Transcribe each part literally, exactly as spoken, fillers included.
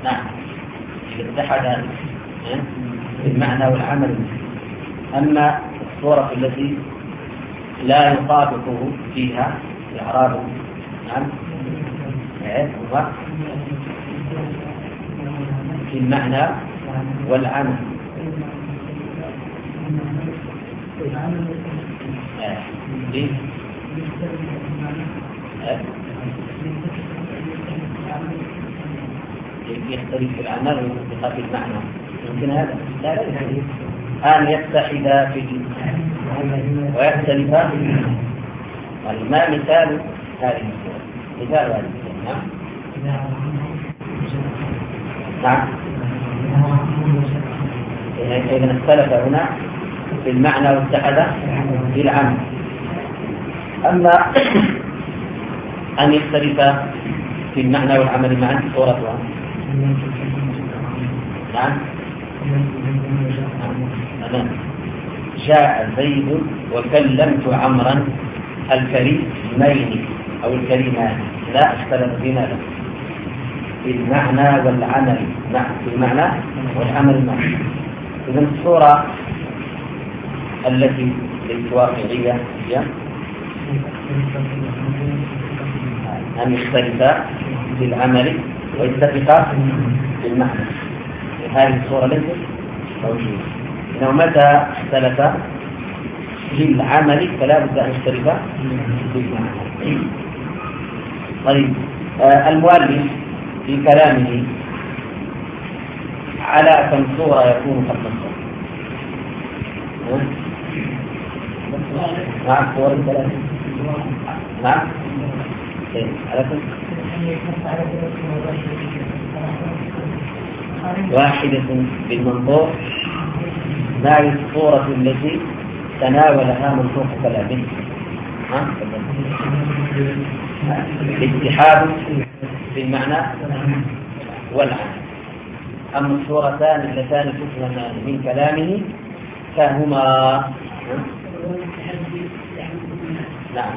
نعم إذا اتحد المعنى والعمل. أما الصورة التي لا يطابقه فيها إعراب نعم هو في المعنى والعمل. ليه؟ يختلف في العمل ويختلف في المعنى. يمكن هذا لا لا أن يتحدا في ويختلفا في المعنى. ما مثال هذه الصورة؟ مثال هذه الصورة نعم. إذا اختلف هنا في المعنى واتحد في العمل. أما أن يختلف في المعنى والعمل معا صورتها نعم. جاء زيد وكلمت عمرا الكريمين أو الكريمان لا اختلف فيما له في المعنى والعمل نعم في المعنى والعمل معا. إذن الصورة التي ليست واقعية هي أن يختلفا في العمل ويتفقا في المعنى. هذه الصورة ليست موجودة. إنه متى اختلفا في العمل فلا بد أن يختلفا في المعنى. طيب آه المؤلف في كلامه على كم صورة يكون قد نصر؟ نعم صور الثلاثة نعم على كم؟ واحدة بالمنطوق ما هي الصورة التي تناولها منطوق كلامه؟ الاتحاد في المعنى والعمل. أما الصورتان اللتان تفهمان من كلامه فهما نعم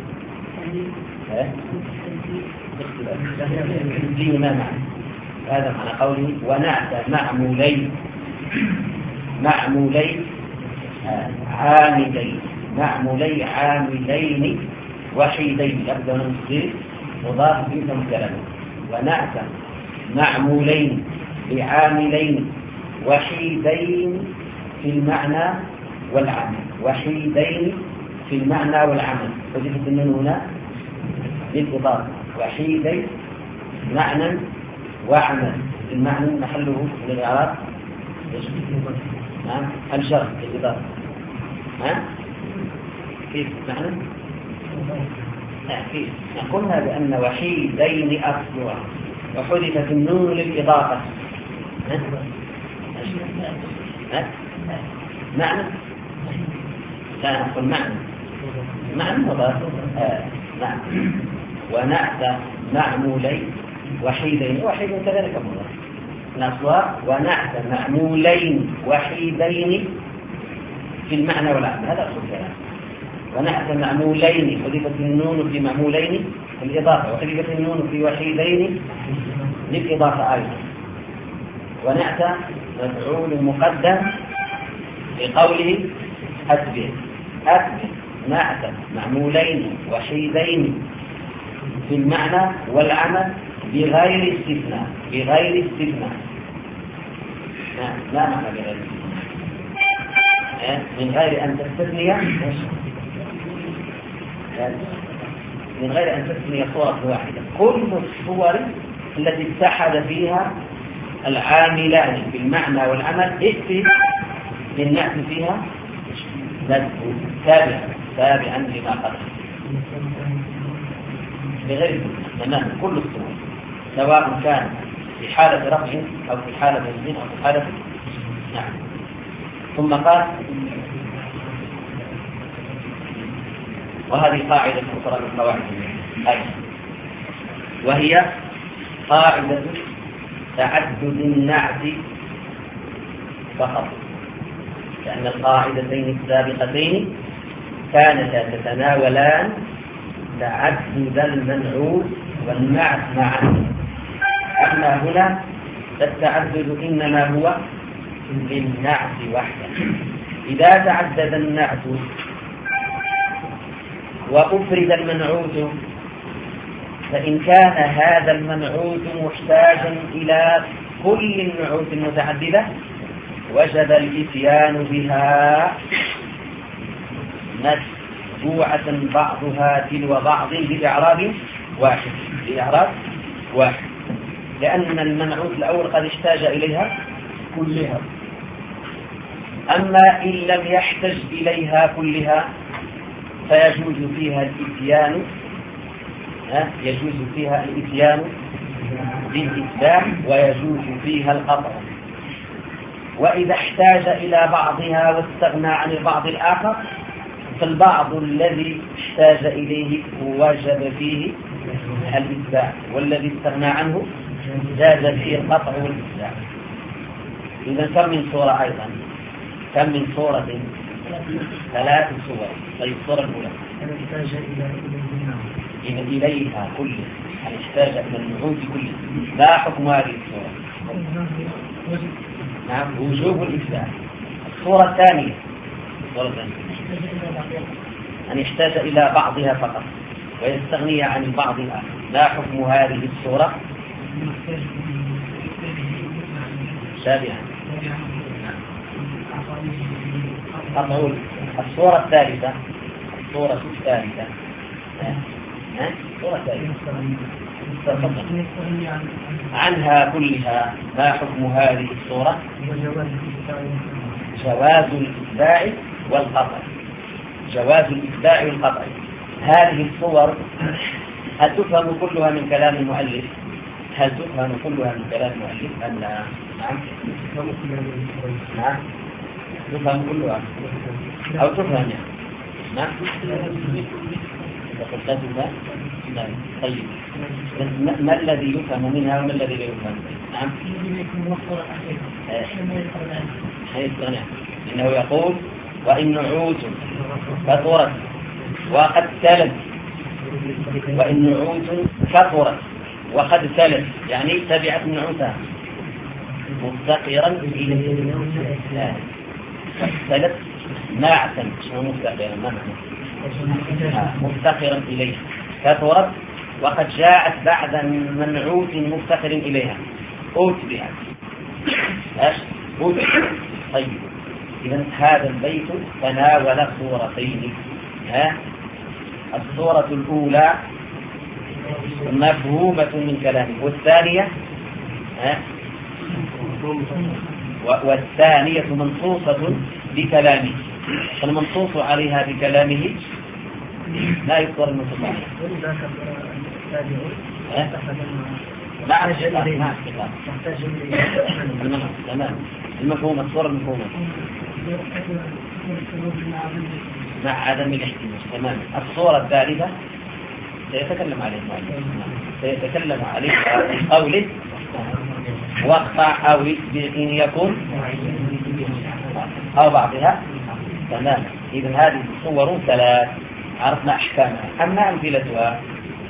فيهما معنى. هذا معنى قوله ونعت معمولين معمولين عاملين معمولي عاملين وحيدين يبدأ نصير مضاف إلى كلامه. ونعت معمولين بعاملين وحيدين في المعنى والعمل وحيدين في المعنى والعمل. وجدت النون هنا للإضافة وحيدين معنى وعمل. المعنى محله للإعراب الشرط للإضافة ها كيف معنى كيف قلنا بأن وحيدين أصلها وحذفت النون للإضافة ها ها معنى لا نقول معنى معنى مضاف آه. نعم. ونعت معمولين وحيدين وحيدين كذلك مضاف نصها ونعت معمولين وحيدين في المعنى والعمل. هذا أصل الكلام. ونعت معمولين حذفت النون في معمولين الإضافة وحذفت النون في وحيدين للإضافة أيضا. ونعت مفعول مقدم لقوله أثبت أثبت نعت معمولين وحيدين في المعنى والعمل بغير استثناء بغير استثناء لا معنى بغير استثناء من غير أن تستثني من غير أن تستثني صورة واحدة. كل الصور التي اتحد فيها العاملان بالمعنى والعمل ائتي للنعت فيها تابعا تابعا لما قبل بغير تمام. كل الصور سواء كان في حالة رفع أو في حالة تنزيل أو في حالة نعم. ثم قال وهذه قاعدة أخرى من قواعد أيضا وهي قاعدة تعدد النعت فقط. لأن القاعدتين السابقتين كانتا تتناولان تعدد المنعوت والنعت معا. أما هنا فالتعدد إنما هو للنعت وحده. إذا تعدد النعت وأفرد المنعوت، فإن كان هذا المنعوت محتاجا إلى كل النعوت المتعددة وجب الإتيان بها متبوعة بعضها تلو بعض بإعراب واحد بإعراب واحد لأن المنعوت الأول قد احتاج إليها كلها. أما إن لم يحتج إليها كلها فيجوز فيها الإتيان يجوز فيها الإتيان بالإتباع ويجوز فيها القطع. وإذا احتاج إلى بعضها واستغنى عن البعض الآخر فالبعض الذي احتاج إليه وجب فيه الإتباع، والذي استغنى عنه جاز فيه القطع والإتباع. إذا كم من صورة أيضا؟ كم من صورة؟ ثلاث صور. طيب الصورة الأولى إذا إليها كله احتاج إلى النعوت كله. لا حكم هذه الصورة؟ نعم وجوب الإتباع. الصورة الثانية الصورة الثانية أن يحتاج إلى بعضها فقط ويستغني عن البعض الآخر. لا حكم هذه الصورة؟ شابهة. أقول الصورة الثالثة الصورة الثالثة الصورة الثالثة عنها كلها. ما حكم هذه الصورة؟ جواز الإتباع والقطع. جواز الإتباع والقطع. هذه الصور هل تفهم كلها من كلام المؤلف؟ هل تفهم كلها من كلام المؤلف أم لا؟ نعم نعم تفهم كلها أو تفهم يعني نعم فقلتها. طيب ما الذي يفهم منها وما الذي لا يفهم؟ نعم حيث أنا إنه يقول وإن نعوت كثرت وقد تلت، وإن نعوت كثرت وقد تلت يعني تبعت نعوتها مفتقرا إليه تلت ناعتا مفتقرا مفتقرا إليه كثرت وقد جاءت بعد منعوت مفتقر إليها أتبعت ايش أتبعت. طيب إذا هذا البيت تناول صورتين. ها الصورة الأولى مفهومة من كلامه والثانية ها والثانية منصوصة بكلامه. فالمنصوص عليها بكلامه لا يذكر المنصوص عليها. لا ما تمام المفهوم الصورة المفهومة مع عدم الاحتمال. تمام. الصورة الثالثة سيتكلم عليه سيتكلم عليه قوله وقع أو بإن يكون أو بعضها. تمام. إذن هذه الصور ثلاث عرفنا أحكامها. أما أمثلتها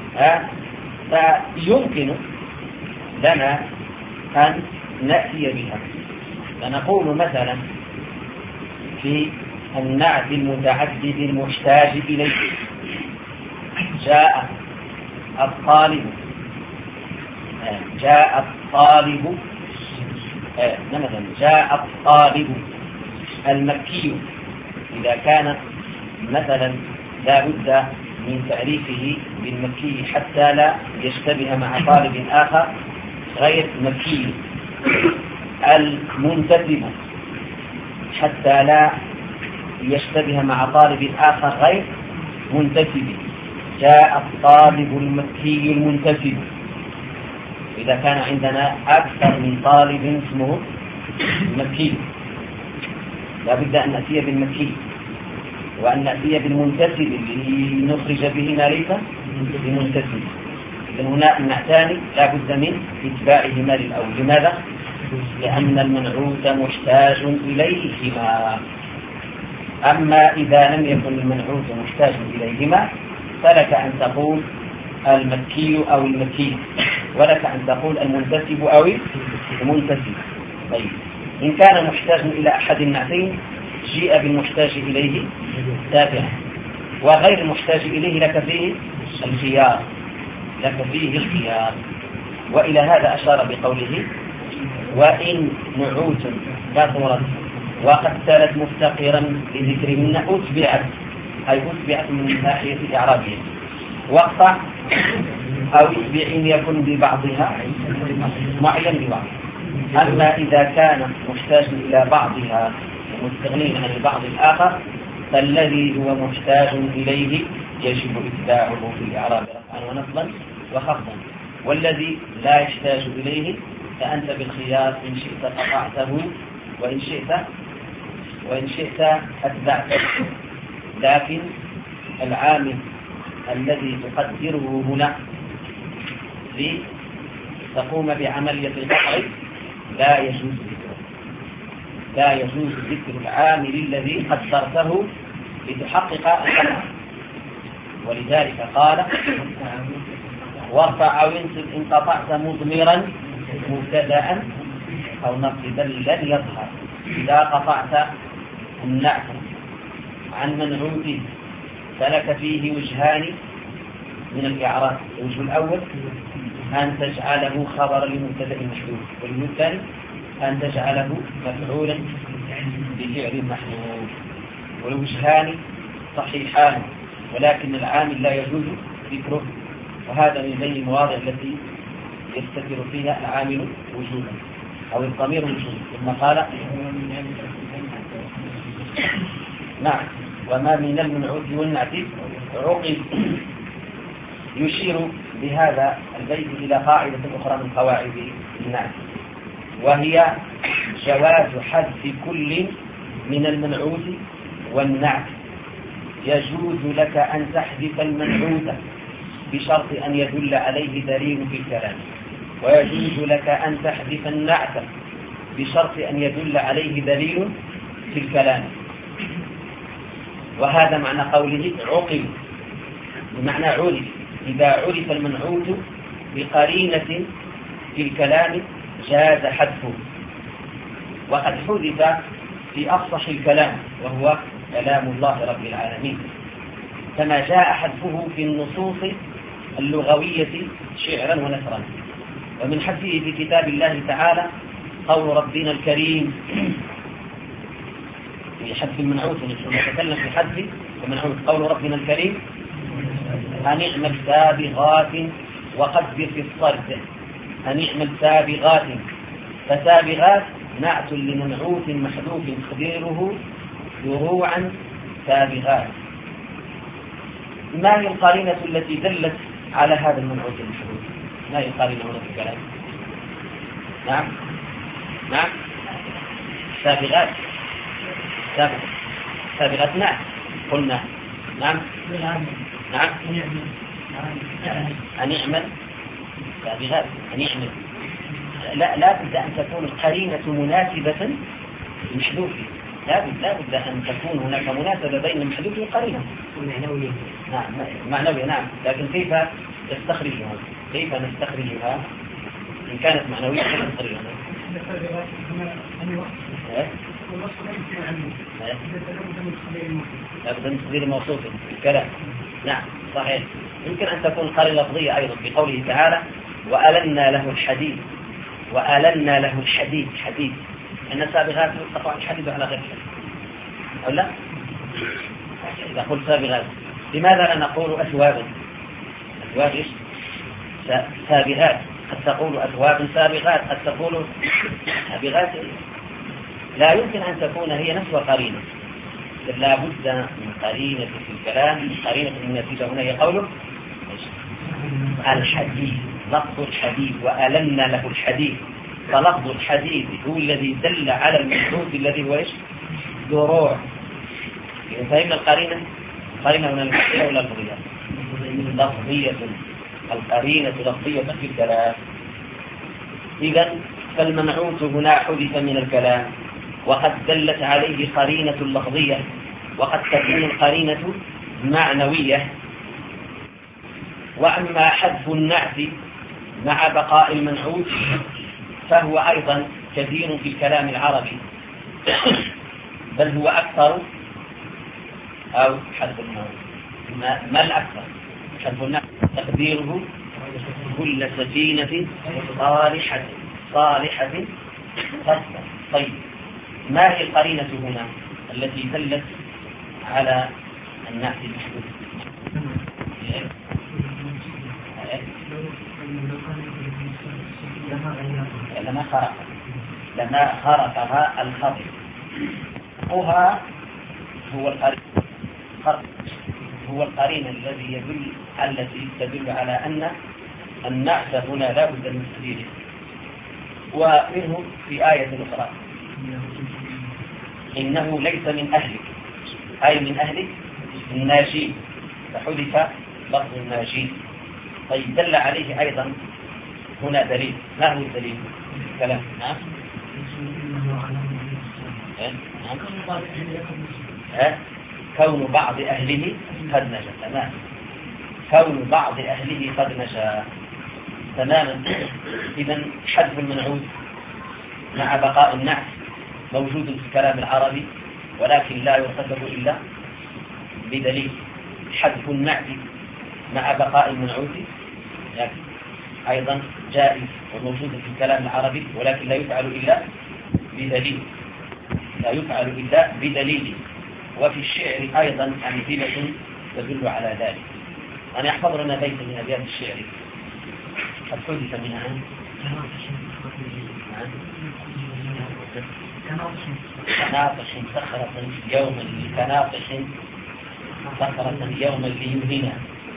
فيمكن لنا أن نأتي بها. فنقول مثلا في النعت المتعدد المحتاج إليه جاء الطالب جاء الطالب مثلا جاء الطالب المكي. إذا كان مثلا لا بد من تعريفه بالمكي حتى لا يشتبه مع طالب آخر غير مكي. المنتسب حتى لا يشتبه مع طالب آخر غير منتسب. جاء الطالب المكي المنتسب. إذا كان عندنا أكثر من طالب اسمه مكي لا بد أن نأتي بالمكي وأن نأتي بالمنتسب اللي نخرج به ما ليس بمنتسب. إذن هنا النعتان لا بد من اتباعهما للأول. لماذا؟ لأن المنعوت محتاج إليهما. أما إذا لم يكن المنعوت محتاج إليهما فلك أن تقول المكي أو المكي، ولك أن تقول المنتسب أو المنتسب. طيب إن كان محتاج إلى أحد النعتين جيء بالمحتاج إليه تابعا، وغير المحتاج إليه لك فيه الخيار، لك فيه الخيار. وإلى هذا أشار بقوله وإن نعوت كثرت وقد سالت مفتقرا لذكرهن أتبعت، أي أتبعت من ناحية إعرابية، واقطع أو اتبع إن يكن ببعضها معين ببعض. أما إذا كان محتاج إلى بعضها مستغنين عن البعض الآخر فالذي هو محتاج إليه يجب إتباعه في الإعراب رفعا ونصبا وخفضا، والذي لا يحتاج إليه فأنت بالخيار إن شئت قطعته وإن شئت وإن شئت أتبعته. لكن العامل الذي تقدره هنا لتقوم بعملية القطع لا يجوز ذكره، لا يجوز ذكر العامل الذي قدرته لتحقق القطع. ولذلك قال وارفع أو انصب إن قطعت مضمرا مبتدأ أو نصبا لن يظهر. إذا قطعت النعت عن منعوت فلك فيه وجهان من الإعراب. الوجه الأول أن تجعله خبرا لمبتدأ محذوف، والوجه الثاني أن تجعله مفعولا بفعل محذوف. والوجهان صحيحان، ولكن العامل لا يجوز ذكره، وهذا من بين المواضع التي يستتر فيها العامل وجودا أو الضمير وجودا. ثم قال نعم وما من المنعوت والنعت عقب. يشير بهذا البيت إلى قاعدة أخرى من قواعد النعت، وهي جواز حذف كل من المنعوت والنعت. يجوز لك أن تحذف المنعوت بشرط أن يدل عليه دليل في الكلام، ويجوز لك أن تحذف النعت بشرط أن يدل عليه دليل في الكلام. وهذا معنى قوله عقل، بمعنى عرف. إذا عرف المنعوت بقرينة في الكلام جاز حذفه، وقد حذف في أفصح الكلام وهو كلام الله رب العالمين، كما جاء حذفه في النصوص اللغوية شعرا ونثرا. ومن حذفه في كتاب الله تعالى قول ربنا الكريم في حذف المنعوت، نتكلم في حذف المنعوت. قول ربنا الكريم أن اعمل سابغات وقدر في الصرف، أن اعمل سابغات. فسابغات نعت لمنعوت محذوف تقديره دروعا سابغات. ما هي القرينة التي دلت على هذا المنعوت المحذوف؟ ما هي القرينة هنا في الكلام؟ نعم نعم سابغات سابغات سابغات نعم قلنا نعم نعم أن يعمل سابغات أن يعمل. لا لا بد أن تكون القرينة مناسبة للمحذوف، لا بد لا بد أن تكون هناك مناسبة بين المحذوف والقرينة. معنوية نعم معنوية نعم، لكن كيف نستخرجها؟ كيف نستخرجها؟ إن كانت معنوية كيف نستخرجها؟ لا بد من تقدير موصوف في الكلام. نعم صحيح. يمكن أن تكون قرينة لفظية أيضا في قوله تعالى وألنا له الحديد، وألنا له الحديد حديد، أن سابغات تقع الحديد على غير الحديد أو لا؟ إذا قلت سابغات لماذا لا نقول أثواب؟ أثواب إيش؟ سابغات. قد تقول أثواب سابغات، قد تقول سابغات. لا يمكن أن تكون هي نفس قرينة، لا بد من قرينة في الكلام. قرينة النتيجة هنا هي قوله الحديد، لفظ الحديد وألنا له الحديد. فلفظ الحديد هو الذي دل على المحذوف الذي هو ايش؟ دروع. فهمنا القرينة؟ قرينة هنا لفظية ولا لفظية؟ لفظية. القرينة لفظية في الكلام. إذا فالمنعوت هنا حذف من الكلام، وقد دلت عليه قرينة لفظية، وقد تكون القرينة معنوية. وأما حذف النعت مع بقاء المنعوت فهو أيضا كثير في الكلام العربي، بل هو أكثر أو حذف النعت ما, ما الأكثر حذف النعت تقديره كل سفينة صالحة صالحة تصلح. طيب ما هي القرينة هنا التي دلت على النعت المحذوف؟ لما خرق لما خرقها الخطر وها هو القرين هو القرين الذي يدل التي تدل على أن النعت هنا لا بد من تقديره. ومنه في آية أخرى إنه ليس من أهلك أي من أهلك الناجين، فحذف لفظ الناجين. طيب دل عليه أيضا هنا دليل. ما هو الدليل؟ كلام نعم أه؟ كون بعض أهله قد نجا. تمام، كون بعض أهله قد نجا تماما. إذن حذف المنعوت مع بقاء النعت موجود في الكلام العربي، ولكن لا يرتكب إلا بدليل. حذف النعت مع بقاء المنعوت أيضا جائز وموجود في الكلام العربي، ولكن لا يفعل إلا بدليل لا يفعل إلا بدليل. وفي الشعر أيضا أمثلة تدل على ذلك. أنا يحفظ لنا بيت من أبيات الشعر قد حدث منها كناطش صخرة يوما كناطش صخرة يوما ليهنا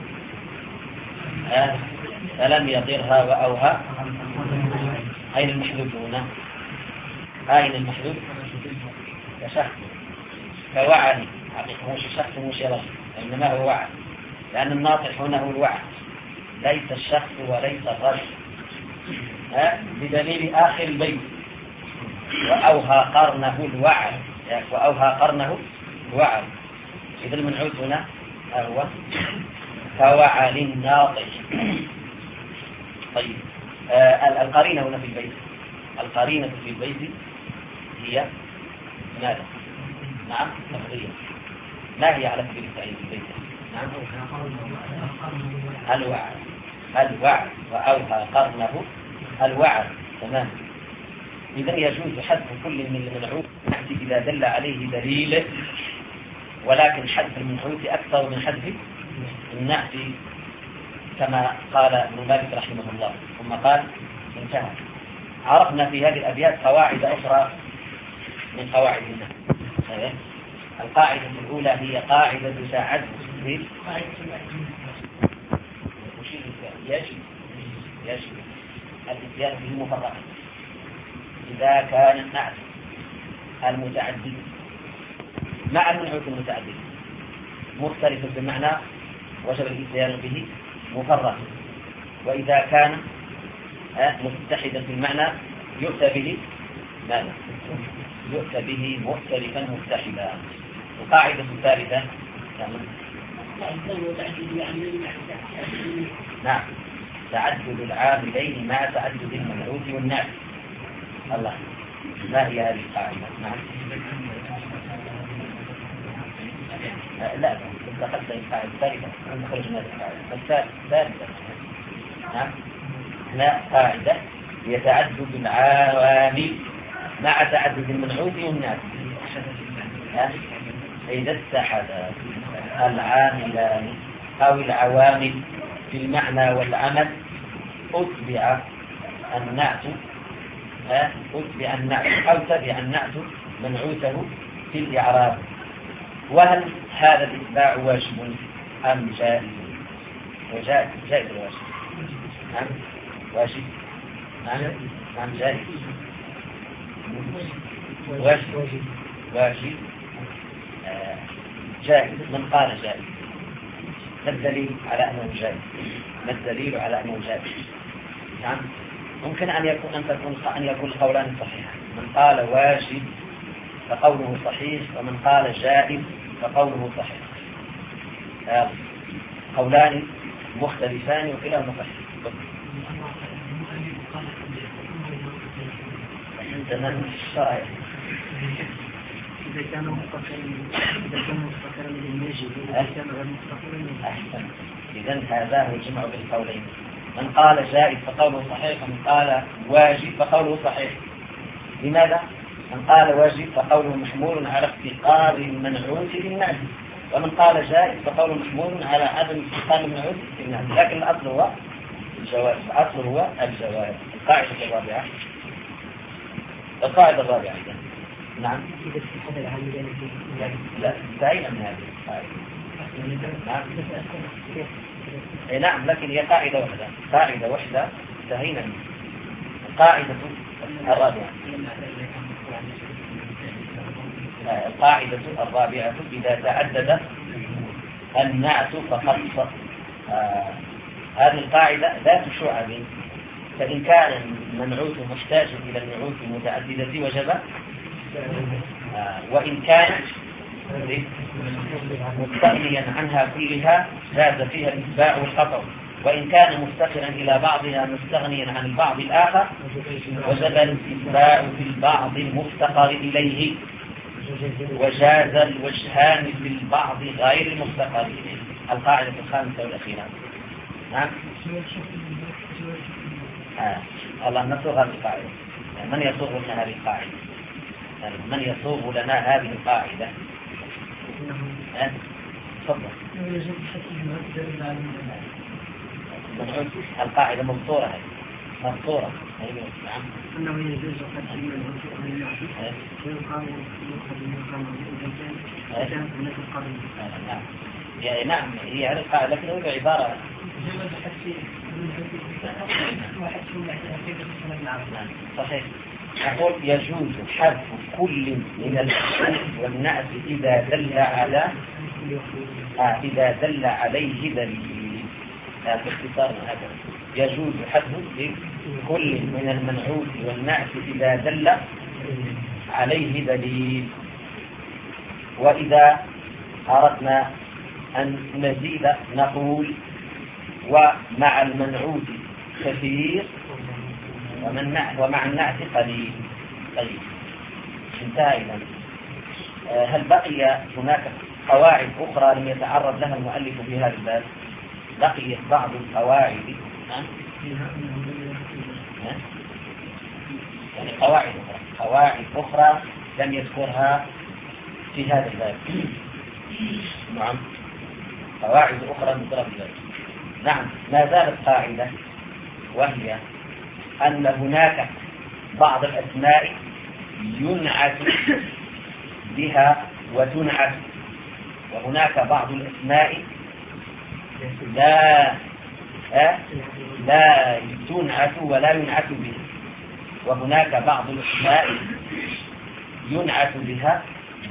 آه. فلم يطرها وأوها. أين المحذوف هنا؟ أين المحذوف؟ كشخص كوعد حقيقة، مش شخص مش رجل، إنما هو وعد، لأن الناطق هنا هو الوعد ليس الشخص وليس الرجل. آه. بدليل آخر البيت وأوها قرنه الوعد وأوها قرنه الوعد. إذا المنعوت هنا هو كوعد الناطق. طيب آه القرينة هنا في البيت القرينة في البيت هي ماذا؟ نعم تفضيل. ما هي على سبيل التعليم في البيت؟ نعم الوعد الوعد وأوها قرنه الوعد. تمام. إذا يجوز حذف كل من المنعوت إذا دل عليه دليل، ولكن حذف المنعوت أكثر من حذف النعت كما قال ابن مالك رحمه الله. ثم قال انتهى. عرفنا في هذه الأبيات قواعد أخرى من قواعد النحو. القاعدة الأولى هي قاعدة تعدد يجب يجب الاتيان به مفرقا إذا كان النعت المتعدد مع المنعوت المتعدد مختلف بالمعنى وجب الاتيان به مفرقا، وإذا كان متحدا في المعنى يؤتى به ماذا؟ يؤتى به مختلفا متحدا. القاعدة الثالثة نعم تعدد العاملين مع تعدد المنعوت والنعت. الله، ما هي هذه القاعدة؟ نعم لا دخلت القاعدة الثالثة ونخرج من القاعدة الثالثة. نعم لا قاعدة هي تعدد العوامل مع تعدد المنعوت والنعت. إذا اتحد العاملان أو العوامل في المعنى والعمل أتبع النعت أتبع النعت أو تبع النعت منعوته في الإعراب. وهل هذا الإتباع واجب أم جائز؟ وجائز جائز الواجب. نعم واجب. نعم نعم جائز واجب واجب آه. جائز. من قال جائز؟ ما الدليل على أنه جائز؟ ما الدليل على أنه جائز؟ نعم ممكن أن يكون أن تكون أن يكون قولان صحيحان. من قال واجب فقوله صحيح، ومن قال جائز فقوله صحيح. آه. قولان مختلفان وكلاهما صحيح. تمام الشرائع إذا كان مستقرا إذا كان مستقرا بالناجي إذا كان غير مستقرا أحسن. إذن هذا هو الجمع بين القولين. من قال جائز فقوله صحيح، ومن قال واجب فقوله صحيح. لماذا؟ من قال واجب فقوله محمول على افتقار المنعوت للنعت، ومن قال جائز فقوله محمول على عدم افتقار المنعوت للنعت، لكن الأصل هو الجواز. الأصل هو الجواز. القاعدة الرابعة القاعدة الرابعة إذن. نعم. لا انتهينا من هذه القاعدة. نعم. إيه نعم، لكن هي قاعدة واحدة، قاعدة واحدة انتهينا منها. القاعدة الرابعة القاعدة الرابعة إذا تعدد النعت فقد آه هذه القاعدة ذات شعب، فإن كان المنعوت محتاجا إلى النعوت المتعددة وجب، آه وإن كان مستغنيا عنها كلها جاز فيها الإتباع والخطأ، وإن كان مفتقرا إلى بعضها مستغنيا عن البعض الآخر وجب الإتباع في البعض المفتقر إليه، وجاز الوجهان في البعض غير المفتقر إليه. القاعدة الخامسة والأخيرة. نعم. آه. الله نصوغ هذه القاعدة. من يصوغ لنا هذه القاعدة؟ من يصوغ لنا هذه القاعدة؟ تفضل. القاعدة مبصورة هذه مبصورة. نعم. أنه يجوز قد المنعوت عن النعت ويقام يؤخذ من قام إذا كان هناك القرن. نعم. يعني نعم هي هذه القاعدة، لكن هي عبارة صحيح. أقول يجوز حذف كل من الاسم والنعت إذا دل على آه إذا دل عليه دليل. آه باختصار هذا يجوز حذف كل من المنعوت والنعت إذا دل عليه دليل. وإذا أردنا أن نزيد نقول ومع المنعوت كثير ومع النعت قليل. طيب انتهى إذن. هل بقي هناك قواعد أخرى لم يتعرض لها المؤلف في هذا الباب؟ بقيت بعض القواعد يعني قواعد أخرى قواعد أخرى لم يذكرها في هذا الباب. نعم قواعد أخرى ذكرها في الباب. نعم ما زالت قاعدة، وهي أن هناك بعض الأسماء ينعت بها وتنعت، وهناك بعض الأسماء لا لا تنعت ولا ينعت بها، وهناك بعض الأسماء ينعت بها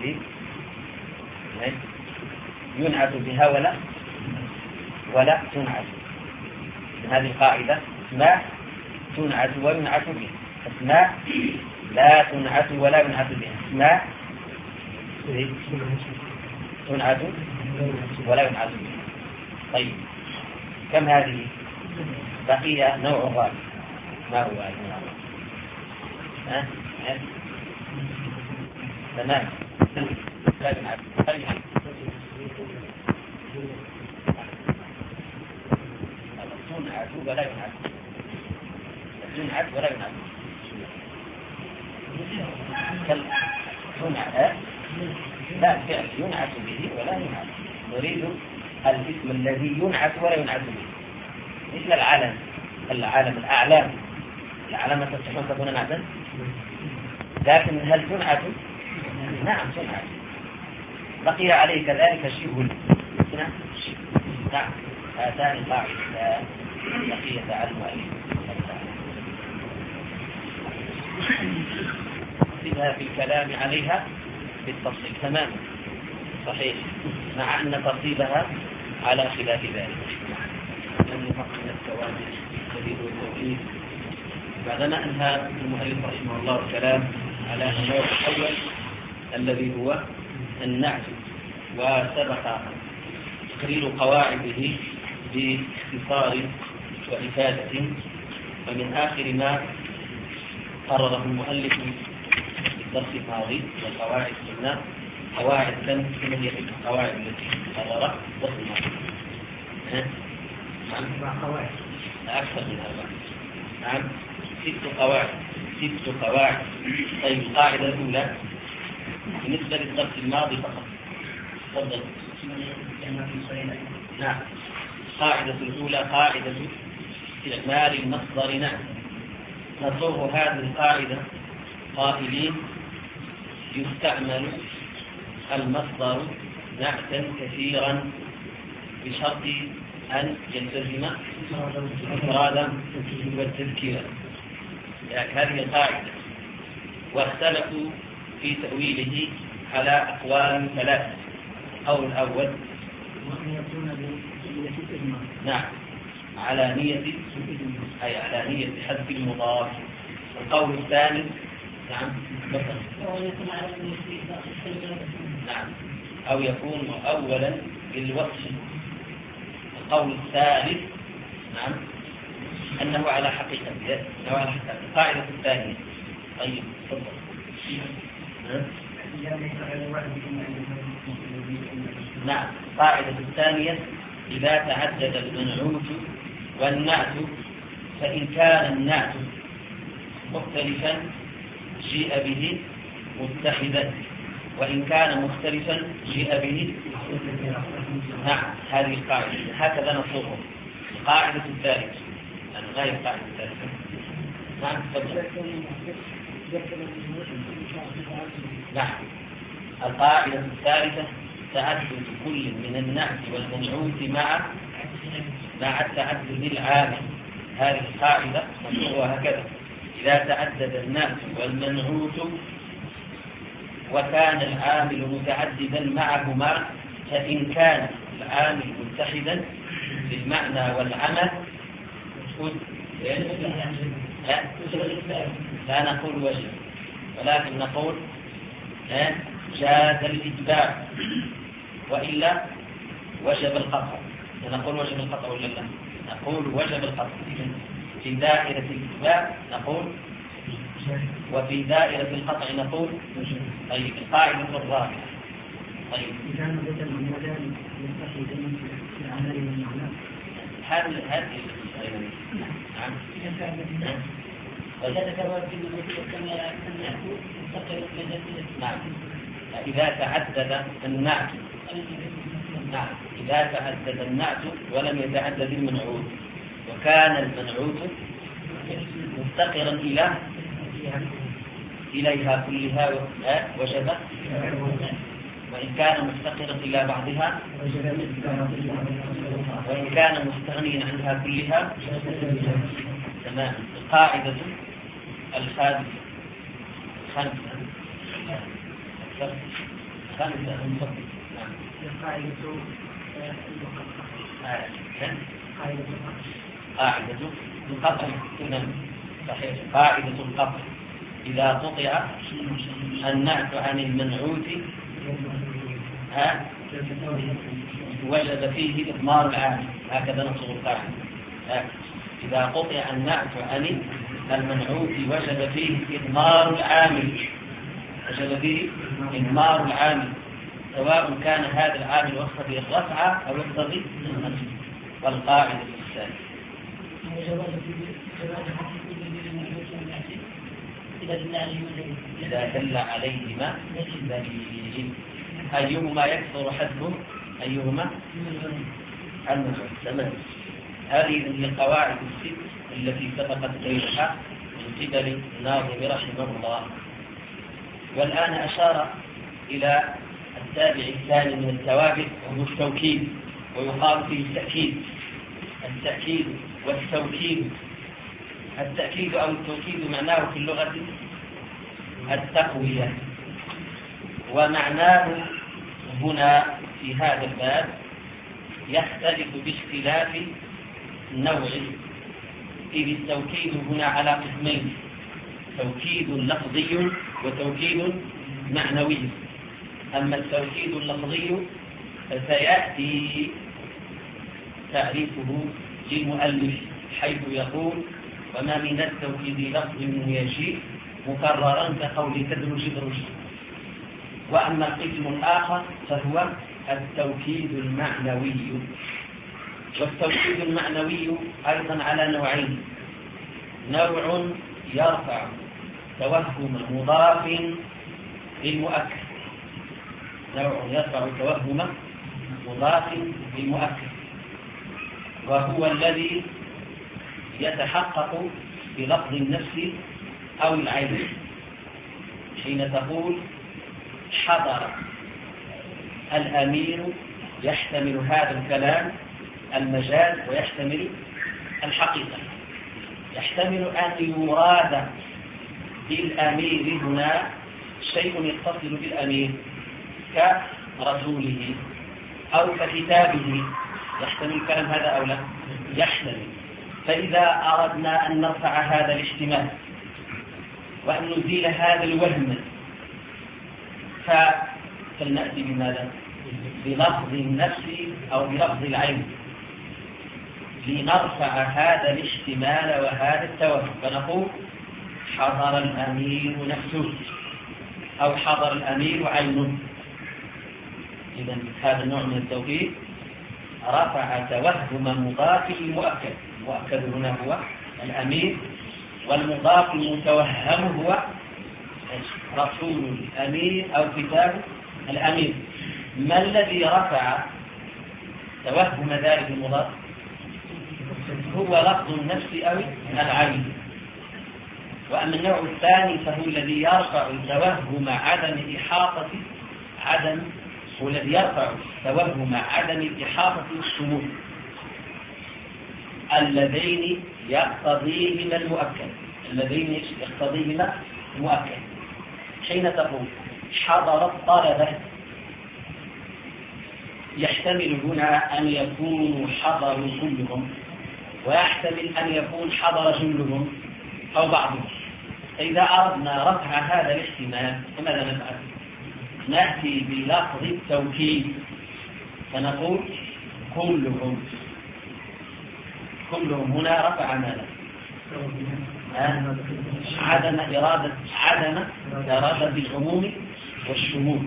ينعت بها ولا ولا تنعت. هذه القاعدة اسماء تنعت وينعت بها، اسماء لا تنعت ولا ينعت بها، اسماء تنعت ولا ينعت بها. طيب كم هذه؟ بقي نوع رابع. ما هو هذا النوع؟ ها ها تمام. لا ينعت تنعت ولا ينعت ينعت ولا ينعت تنعت لا فعل ينعت به ولا ينعت. نريد الاسم الذي ينعت ولا ينعت به، مثل العلم العلم الأعلام الأعلام تستحق تكون نعتا، لكن هل تنعت؟ نعم تنعت. بقي عليه كذلك شبه. نعم هاتان القاعدتان بقية على المؤلف فيها في الكلام عليها بالتفصيل تماما صحيح، مع أن ترتيبها على خلاف ذلك. من الثوابت الدليل والتوحيد. بعدما أنهى المؤلف رحمه الله الكلام على النوع الأول الذي هو النعت، وسبق تقرير قواعده باختصار وإفادة. ومن آخر ما قرره المؤلف في الدرس الماضي والقواعد قلنا قواعد كم كما هي القواعد التي قررها الدرس الماضي؟ نعم قواعد أكثر من هذا. نعم ست قواعد ست قواعد. طيب القاعدة الأولى بالنسبة للدرس الماضي فقط. تفضل. نعم القاعدة الأولى قاعدة استعمال المصدر نعم. نصوغ هذه القاعدة قائلين يستعمل المصدر نعتا كثيرا بشرط أن يلتزم إفرادا والتذكيرا. يعني هذه القاعدة. واختلفوا في تأويله على أقوال ثلاثة. القول الأول نعم على نية أي على نية حذف المضاف. القول الثاني نعم نعم أو يكون أولا للوصف. القول الثالث نعم أنه على حقيقة أنه على حقيقة. القاعدة الثانية. طيب تفضل. نعم القاعدة الثانية إذا تعدد المنعوت والنعت فإن كان النعت مختلفا جيء به متحدا وإن كان مختلفا جيء به. نعم هذه القاعدة هكذا نصوغها. القاعدة الثالثة يعني غير القاعدة الثالثة. نعم تفضل. نعم القاعدة الثالثة تعدد كل من النعت والمنعوت مع مع التعدد العامل. هذه القاعدة نصوغها هكذا: إذا تعدد النعت والمنعوت وكان العامل متعددا معهما فإن كان العامل متحدا بالمعنى والعمل لا نقول وجب ولكن نقول جاز الإتباع وإلا وجب القطع. نقول وجب القطع ولا لا؟ نقول وجب القطع. في دائرة الإتباع نقول وفي دائرة القطع نقول. طيب القاعدة الرابعة. طيب هل هذه نعم نعم إذا تعدد النعت نعم إذا تعدد النعت ولم يتعدد المنعوت وكان المنعوت مفتقرا إلى إليها كلها وجب. وإن كان مفتقرا إلى بعضها وإن كان مستغنيا عنها كلها. تمام. القاعدة الخامسة خمسة خمسة قاعدة قاعدة القطع. صحيح. قاعدة القطع إذا قطع النعت عن المنعوت ها وجب فيه إضمار العامل. هكذا نصوغ القاعدة. إذا قطع النعت عن المنعوت وجب فيه إضمار العامل وجب فيه إضمار العامل سواء كان هذا العامل يقتضي الرفع أو يقتضي النصب. والقاعدة الثانية إذا دل عليهما دليل أيهما يكثر حذفه أيهما المنعوت. تمام. هذه هي القواعد الست التي سبقت بينها من قبل الناظم رحمه الله. والآن أشار إلى التابع الثاني من التوابع وهو التوكيد ويقال فيه التأكيد. التأكيد والتوكيد. التأكيد أو التوكيد معناه في اللغة التقوية. ومعناه هنا في هذا الباب يختلف باختلاف النوع. إذ التوكيد هنا على قسمين: توكيد لفظي وتوكيد معنوي. أما التوكيد اللفظي فسيأتي تعريفه للمؤلف حيث يقول: وما من التوكيد لفظ يجيء مكررا كقول تدرج درج. وأما القسم الآخر فهو التوكيد المعنوي. والتوكيد المعنوي أيضا على نوعين: نوع يرفع توهم مضاف للمؤكد، نوع يرفع توهم مضاف للمؤكد، وهو الذي يتحقق بلفظ النفس أو العين. حين تقول حضر الأمير يحتمل هذا الكلام المجاز ويحتمل الحقيقة. يحتمل أن يراد بالأمير هنا شيء يتصل بالأمير كرسوله أو ككتابه، يحتمل الكلام هذا أو لا؟ يحتمل. فإذا أردنا أن نرفع هذا الاحتمال وأن نزيل هذا الوهم فلنأتي بماذا؟ بلفظ النفس أو بلفظ العين لنرفع هذا الاحتمال وهذا التوهم، فنقول حضر الأمير نفسه أو حضر الأمير عينه. إذن هذا النوع من التوكيد رفع توهم مضاف المؤكد. المؤكد هنا هو الأمير، والمضاف المتوهم هو رسول الأمير أو كتاب الأمير. ما الذي رفع توهم ذلك المضاف؟ هو لفظ النفس أو العين. وأما النوع الثاني فهو الذي يرفع توهم عدم إحاطة عدم هو الذي يرفع توهم عدم الإحاطة والشمول اللذين يقتضيهما المؤكد اللذين يقتضيهما المؤكد. حين تقول حضر الطلبة يحتمل هنا أن يكونوا حضروا كلهم، ويحتمل أن يكون حضر جلهم أو بعضهم. فإذا أردنا رفع هذا الاحتمال فماذا نفعل؟ نأتي بلفظ التوكيد فنقول كلهم. كلهم هنا رفع ماذا؟ عدم إرادة عدم إرادة العموم والشمول.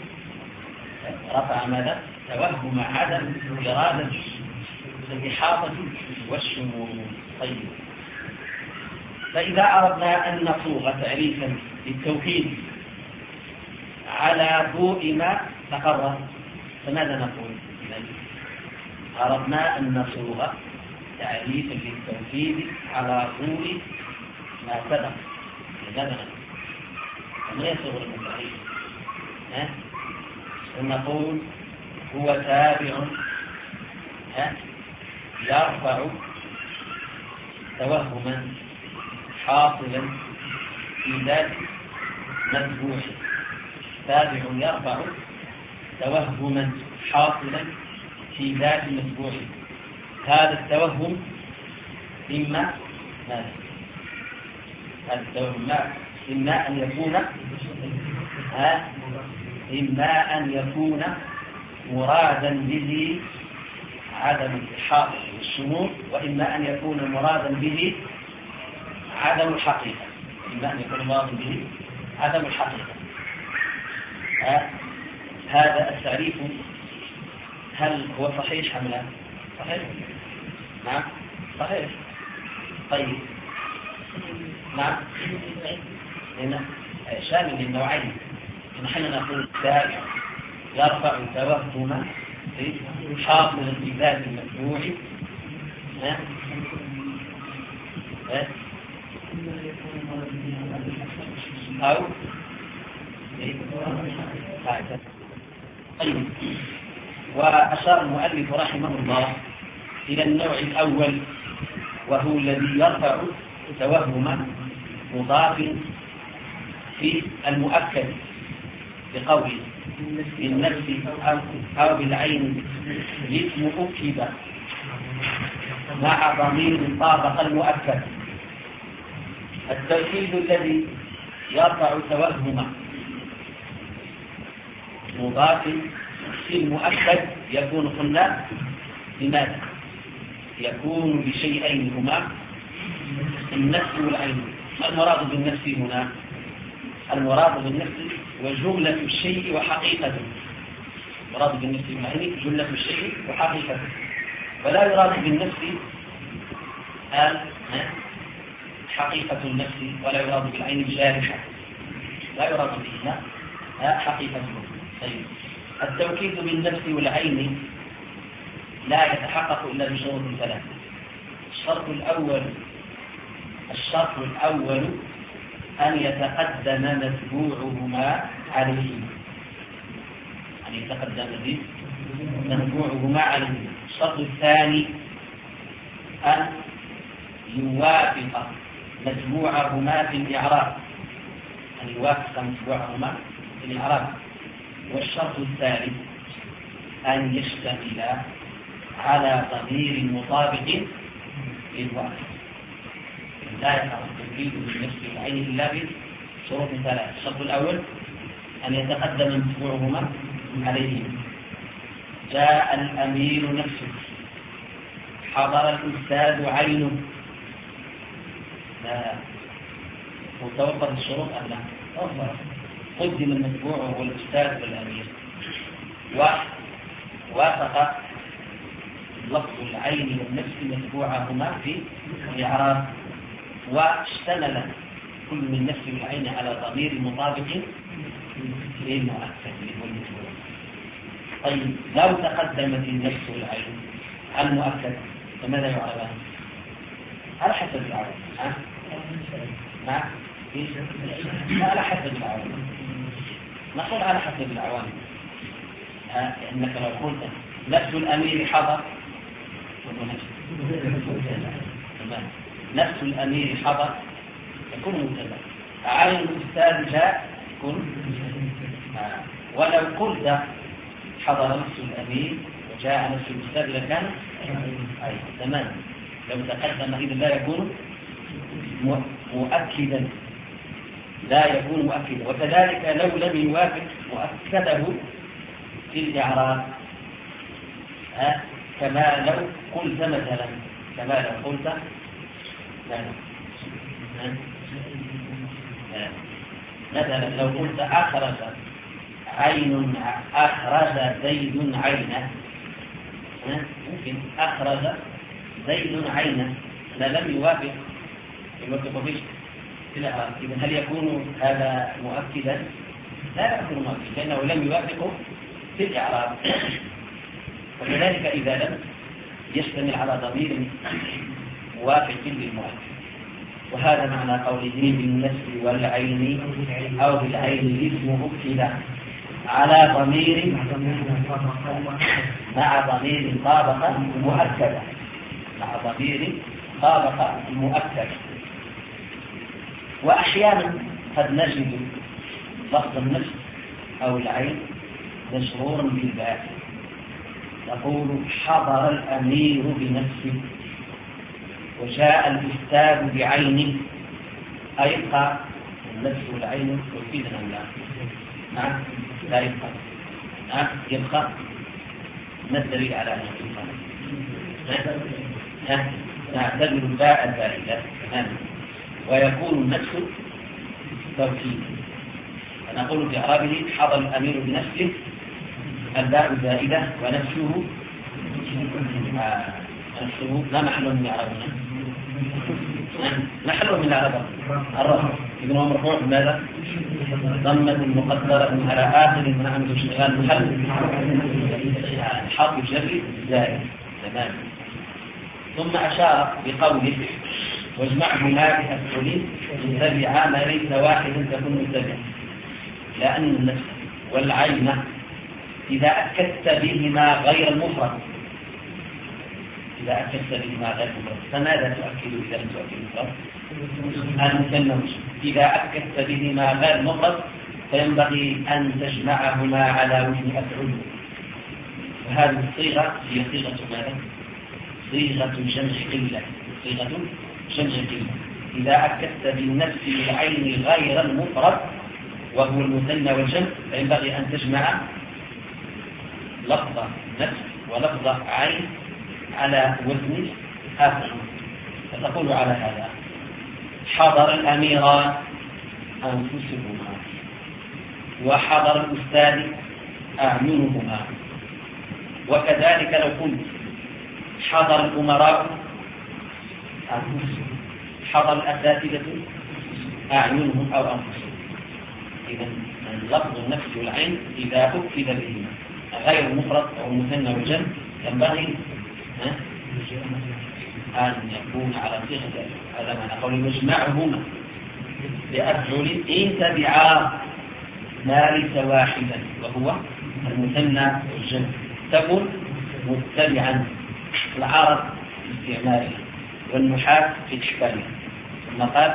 رفع ماذا؟ توهم عدم إرادة الإحاطة والشمول. طيب، فإذا أردنا أن نصوغ تعريفا للتوكيد على ضوء ما تقرر فماذا نقول؟ أردنا أن نصوغ تعريفا للتوكيد على ضوء ما سبق. لماذا نقول؟ ما يصوغ المتعريف؟ ها؟ ونقول هو تابع ها؟ يرفع توهما حاصلا في ذات متبوع. تابع يرفع توهما حاصلا في ذات متبوع. هذا التوهم إما ماذا؟ هذا التوهم إما أن يكون ها؟ إما أن يكون مرادا به عدم الإحاطة والشمول، وإما أن يكون مرادا به عدم الحقيقة. إما أن يكون مرادا به عدم الحقيقة. هذا التعريف هل هو صحيح أم لا؟ صحيح؟ نعم صحيح. طيب نعم هنا شامل للنوعين. نحن نقول تابع يرفع توهما حاصلا في ذات المتبوع أو طيب. وأشار المؤلف رحمه الله إلى النوع الأول وهو الذي يرفع توهم مضاف في المؤكد بقوله بالنفس أو بالعين الاسم أكد مع ضمير طابق المؤكد. التوكيد الذي يرفع توهم مضاف في المؤكد يكون قلنا بماذا؟ يكون بشيئين هما النفس والعين. ما المراد بالنفس هنا؟ المراد بالنفس وجملة الشيء وحقيقته. المراد بالنفس والعين جملة الشيء وحقيقته، ولا يراد بالنفس حقيقة النفس، ولا يراد بالعين الجارحة، لا يراد به لا حقيقته. طيب، التوكيد بالنفس والعين لا يتحقق إلا بشروط ثلاثة. الشرط الأول الشرط الأول أن يتقدم متبوعهما عليه، أن يتقدم به متبوعهما عليه. الشرط الثاني أن يوافق متبوعهما في الإعراب، أن يوافق متبوعهما في الإعراب. والشرط الثالث أن يشتمل على ضمير مطابق للواقع. لا يقع التوكيد بالنفس والعين إلا بشروط ثلاث. الشرط الأول أن يتقدم متبوعهما عليه. جاء الأمير نفسه، حضر الأستاذ عينه. لا وتوفر الشروط أم لا؟ توفر. قدم المتبوع هو الأستاذ والأمير. ووافق لفظ العين والنفس متبوعهما في الإعراب، واشتمل كل من نفس والعين على ضمير مطابق للمؤكد والمتبوع. طيب، لو تقدمت النفس والعين على المؤكد فماذا يعربان؟ على حسب العوامل. ها؟ ها؟ على حسب العوامل. نقول على حسب العوامل. ها؟ لأنك لو قلت نفس الأمير حضر تمام، نفس الأمير حضر يكون مبتدأ. عين الأستاذ جاء يكون. ولو قلت حضر نفس الأمير وجاء نفس الأستاذ لكان أي تمام. لو تقدم إذا لا يكون مؤكدا، لا يكون مؤكدا. وكذلك لو لم يوافق مؤكده في الإعراب، أه؟ كما لو قلت مثلا كما لو قلت لا لا. لا. مثلا لو قلت أخرج عين أخرج زيد عينه، ممكن أخرج زيد عينه، لا لم يوافق يوافق فيه في الإعراب. إذن هل يكون هذا مؤكدا؟ لا يكون مؤكدا لأنه لم يوافق في الإعراب. وكذلك إذا لم يشتمل على ضمير موافق للمؤكد. وهذا معنى قوله بالنفس والعين أو بالعين الاسم أكد على ضمير مع ضمير طابق مؤكدا، مع ضمير طابق مؤكد. وأحيانا قد نجد لفظ النفس أو العين مجرورا بالباء. نقول حضر الأمير بنفسه وجاء الأستاذ بعينه. أيبقى النفس والعين توكيدا أم لا؟ نعم لا يبقى. نعم يبقى. ما الدليل على أنه يبقى؟ نعتبر الباء الباء تماما، ويكون النفس توكيدا. فنقول في إعرابه حضر الأمير بنفسه، الباء زائدة ونفسه آه. نفسه لا محل من إعرابنا، محل من إعراب الرفع. إذن هو مرفوع بماذا؟ ضمة مقدرة على آخر من عمد اشتغال محل حرف جر زائد. تمام. ثم أشار بقوله واجمعهما بأسفل متبعا ما ليس واحدا تكون متبعا، لأن النفس والعين إذا أكدت بهما غير المفرد إذا أكدت بهما غير المفرد فماذا تؤكد إذا لم تؤكد المفرد؟ المثنى. إذا أكدت بهما غير المفرد فينبغي أن تجمعهما على وزن أفعل. وهذه الصيغة هي صيغة ماذا؟ صيغة جمع قلة. صيغة جمع قلة. إذا أكدت بالنفس والعين غير المفرد وهو المثنى والجمع فينبغي أن تجمع لفظ نفس ولفظ عين على وزن هكذا. فتقول على هذا: حضر الأميران أنفسهما، وحضر الأستاذ أعينهما. وكذلك لو قلت حضر الأمراء أنفسهم، حضر الأساتذة أعينهم أو أنفسهم. إذا اللفظ النفس والعين إذا أكد بهما غير مفرد أو مثنى وجمع ينبغي أن يكون على صيغة هذا معنى قول يجمعهما لأفعل إن تبعا ما ليس واحدا، وهو المثنى والجمع. تكن متبعا العرب في استعمالها والنحاة في إشكالها. ثم قال: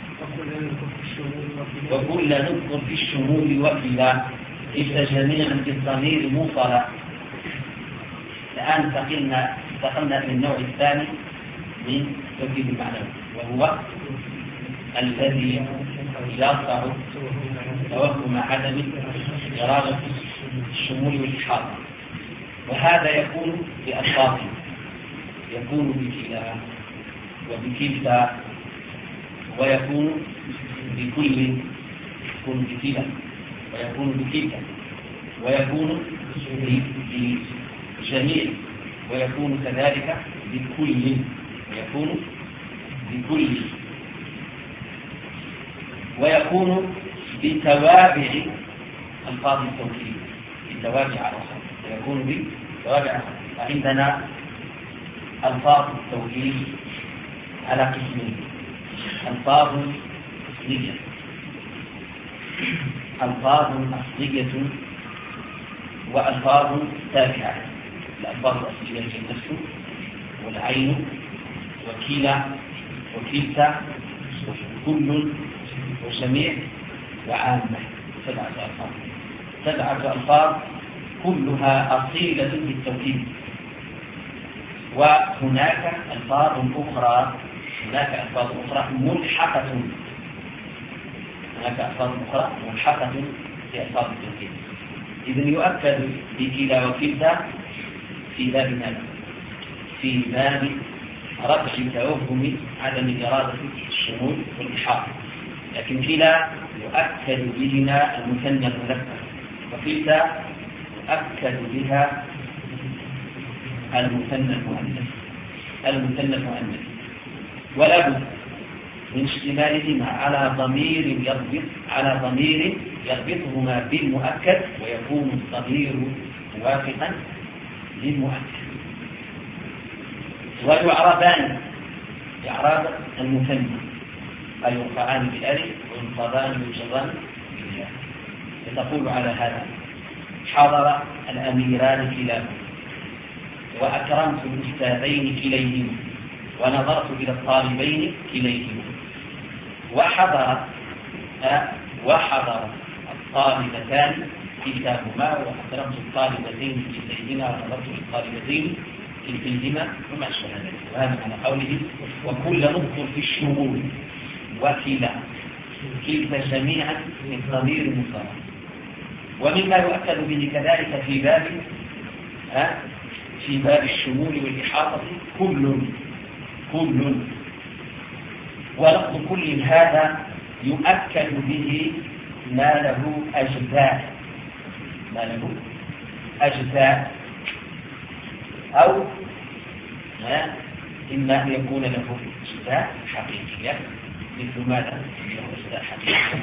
وكل نذكر في الشمول وكلا إذ جميعا بالضمير موصلا. الآن انتقلنا انتقلنا إلى النوع الثاني من توكيد المعنوي، وهو الذي يرفع توهم عدم إرادة الشمول والإحاطة. وهذا يكون بألفاظ، يكون بكلا وبكلتا، ويكون بكل، يكون بكلا ويكون بكلتا، ويكون بجميع، ويكون كذلك بكل، ويكون بكل، ويكون بتوابع ألفاظ التوكيد، بتوابع أخرى، ويكون بتوابع أخرى. فعندنا ألفاظ التوكيد على قسمين: ألفاظ أصلية، ألفاظ أصلية وألفاظ تابعة. الألفاظ الأصلية هي النفس والعين وكلا وكلتا وكل وجميع وعامة. سبعة ألفاظ، سبعة ألفاظ كلها أصيلة بالتوكيد. وهناك ألفاظ أخرى هناك ألفاظ أخرى ملحقة هناك ألفاظ أخرى ملحقة بألفاظ التوكيد. إذن يؤكد بكلا وكلتا في باب ماذا؟ في باب رفع توهم عدم إرادة الشمول والإحاطة. لكن كلا يؤكد بهما المثنى المذكر، وكلتا يؤكد بها المثنى المؤنث المثنى المؤنث ولا بد من اشتمالهما على ضمير يربط على ضمير يربطهما بالمؤكد، ويكون الضمير موافقا للمؤكد. ويعربان إعراب المثنى، أي يرفعان بالألف وينصبان ويجران بالياء. فتقول على هذا: حضر الأميران كلاهما، وأكرمت الأستاذين كليهما، ونظرت إلى الطالبين كليهما. وحضر أه وحضر الطالبتان كلاهما، وأكرمت الطالبتين كليهما، ونظرت إلى الطالبتين كليهما، وما أشبه ذلك. وهذا معنى قوله: وكل نذكر في الشمول وكلا كلتا جميعا من ضمير مفرد. ومما يؤكد به كذلك في باب أه في باب الشمول والإحاطة كل كل ولفظ كل هذا يؤكد به ما له أجزاء ما له أجزاء أو إما أن يكون له أجزاء حقيقية، مثل ماذا؟ أجزاء حقيقية.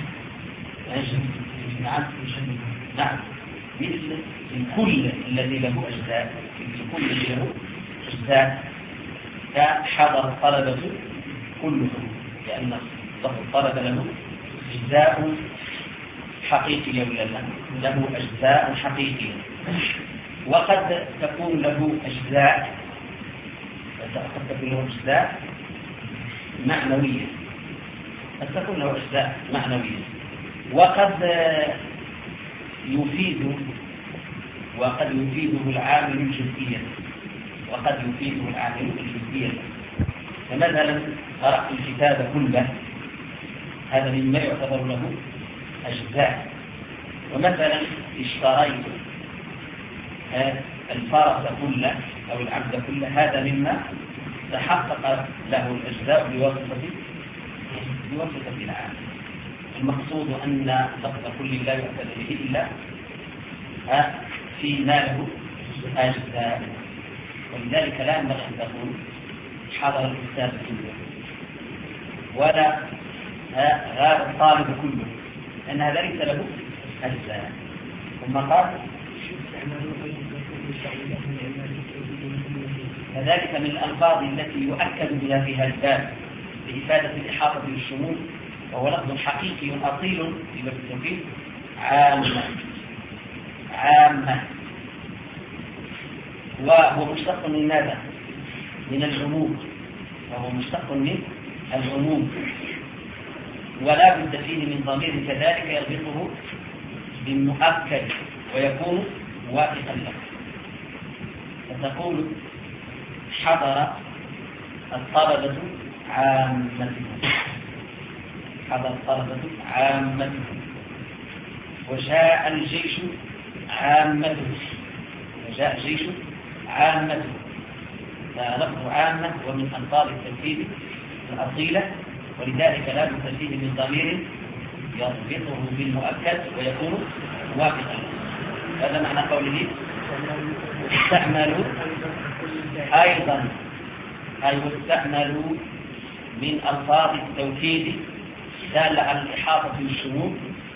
نعم نعم مثل الكل الذي له أجزاء، الكل الذي له أجزاء كحضر الطلبة كلهم، لأن الطلبة له أجزاء حقيقية ولا لا؟ له أجزاء حقيقية. وقد تكون له أجزاء قد تكون له أجزاء معنوية قد تكون له أجزاء معنوية وقد يفيد وقد يفيده العامل الجزئية وقد يفيده العامل الجزئية. فمثلا قرأت الكتاب كله، هذا مما يعتبر له أجزاء. ومثلا اشتريت الفرس كله أو العبد كله، هذا مما تحقق له الأجزاء بواسطة بواسطة العام. المقصود أن لفظ كل لا يعتد به إلا في ما له أجزاء، ولذلك لا ينبغي أن تقول حضر الأستاذ كله ولا غاب الطالب كله، لأن هذا ليس له أجزاء. ثم قال كذلك من الألفاظ التي يؤكد بها فيها الباب لإفادة الإحاطة بالشمول، وهو لفظ حقيقي أصيل في باب التوكيد: عامة. عامة وهو مشتق من ماذا؟ من العموم، وهو مشتق من العموم، ولا بد فيه من ضمير كذلك يربطه بالمؤكد ويكون موافقا له. فتقول حضر الطلبة عامتهم، حضر الطلبة عامتهم. وجاء الجيش عامته، وجاء الجيش عامته. فلفظ عامة ومن ألفاظ التوكيد الأصيلة، ولذلك لا بد فيه من ضمير يربطه بالمؤكد ويكون موافقا. هذا معنى قوله استعملوا أيضا، أي واستعملوا من ألفاظ التوكيد دالة على الإحاطة بالشمول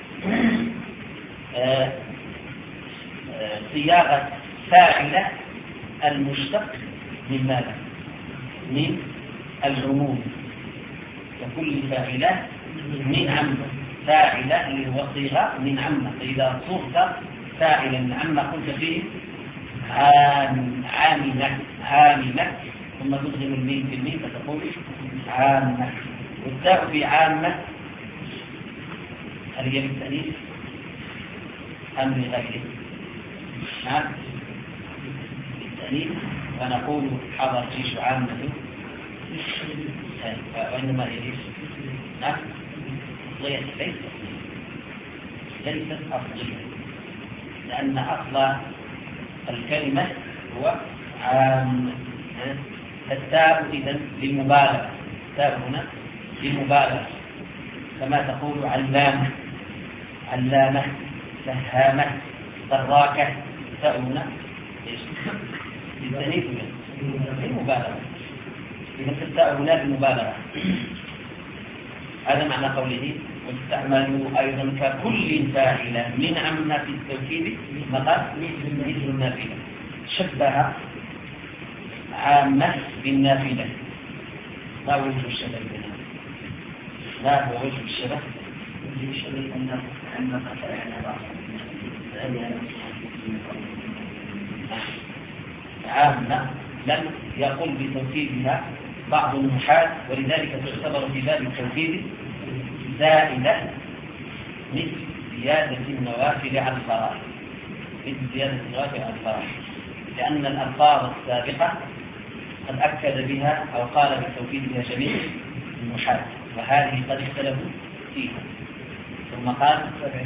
آه آه صياغة فاعلة المشتق من ماذا؟ من العموم. وكل فاعلة من عم، فاعلة اللي هو صيغة من عم. فإذا صغت فاعلا من عم قلت فيه عاملة، عاملة، ثم تدغم الميم في الميم فتقول عامة. والتاء في عامة هل هي بالتأنيث أم بغيره؟ نعم بالتأنيث. ونقول حضر جيش عامة، وإنما هي نعم أصلية، ليست ليست أصلية، لأن أصل الكلمة هو عام. التاء إذن للمبالغة، التاء هنا للمبالغة، كما تقول علامة، علامة، سهامة، دراكة. التاء هنا للتأنيث للمبالغة، إذن التاء هنا للمبالغة. هذا معنى قوله واستعملوا أيضا ككل فاعلة من عم في التوكيد مقال مثل النافلة. شبه عامة بالنافلة. ما وجه الشبه بنا؟ ما هو وجه الشبه؟ وجه الشبه أن عامة عامة لم يقل بتوكيدها بعض النحاة، ولذلك تعتبر في باب التوكيد زائدة مثل زيادة النوافل على الفرائض، مثل زيادة النوافل على الفرائض، لأن الألفاظ السابقة قد أكد بها أو قال بالتوكيد بها جميع النحاة، وهذه قد اختلفوا فيها. ثم قال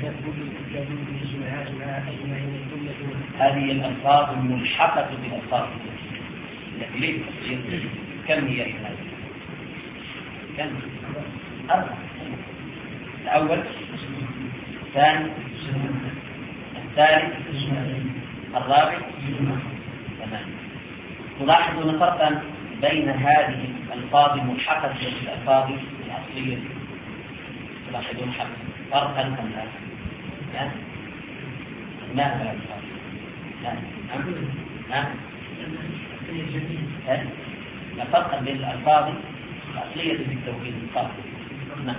هذه الألفاظ الملحقة بالألفاظ التي ليست تصير. كم هي إثنان؟ كم؟ أربعة. الأول، الثاني، الثالث، الرابع، تمام. تلاحظون فرقا بين هذه الألفاظ الملحقة بالألفاظ الأصلية؟ تلاحظون فرقا أم لا؟ ما هو الألفاظ؟ نعم نعم لا فرق بين الألفاظ الأصلية في التوحيد الفرق. نعم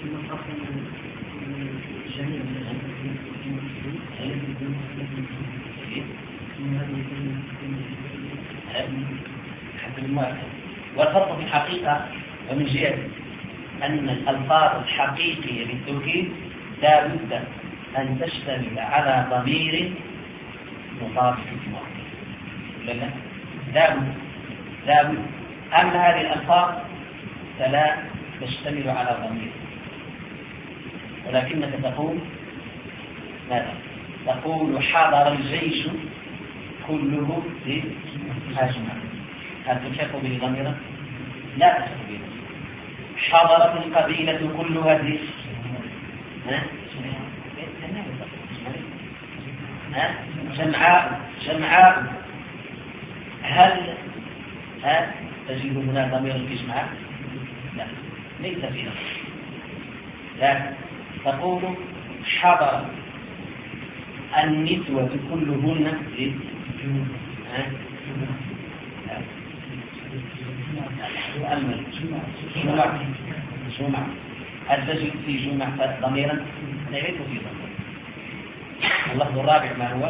والفرق في الحقيقة ومن جهة أن الألفاظ الحقيقية للتوحيد لا بد أن تشتمل على ضمير مضاف لا لا لا بد لا بد. أما هذه الألفاظ فلا تشتمل على ضمير، ولكنك تقول ماذا؟ تقول حضر الجيش كله في أجمع. هل تلحق به ضميرا؟ لا تستفيد. حضرت القبيلة كلها ذي ها؟ ها؟ جمعاء جمعاء هل ها تجد هنا ضمير في جمعاء؟ لا ليس في نص. لا تقول حضر النسوة كلهن ذي ها؟ أمل جمع جمع هل تجد في جمع ضميرا؟ نعيد في ضمير. اللفظ الرابع ما هو؟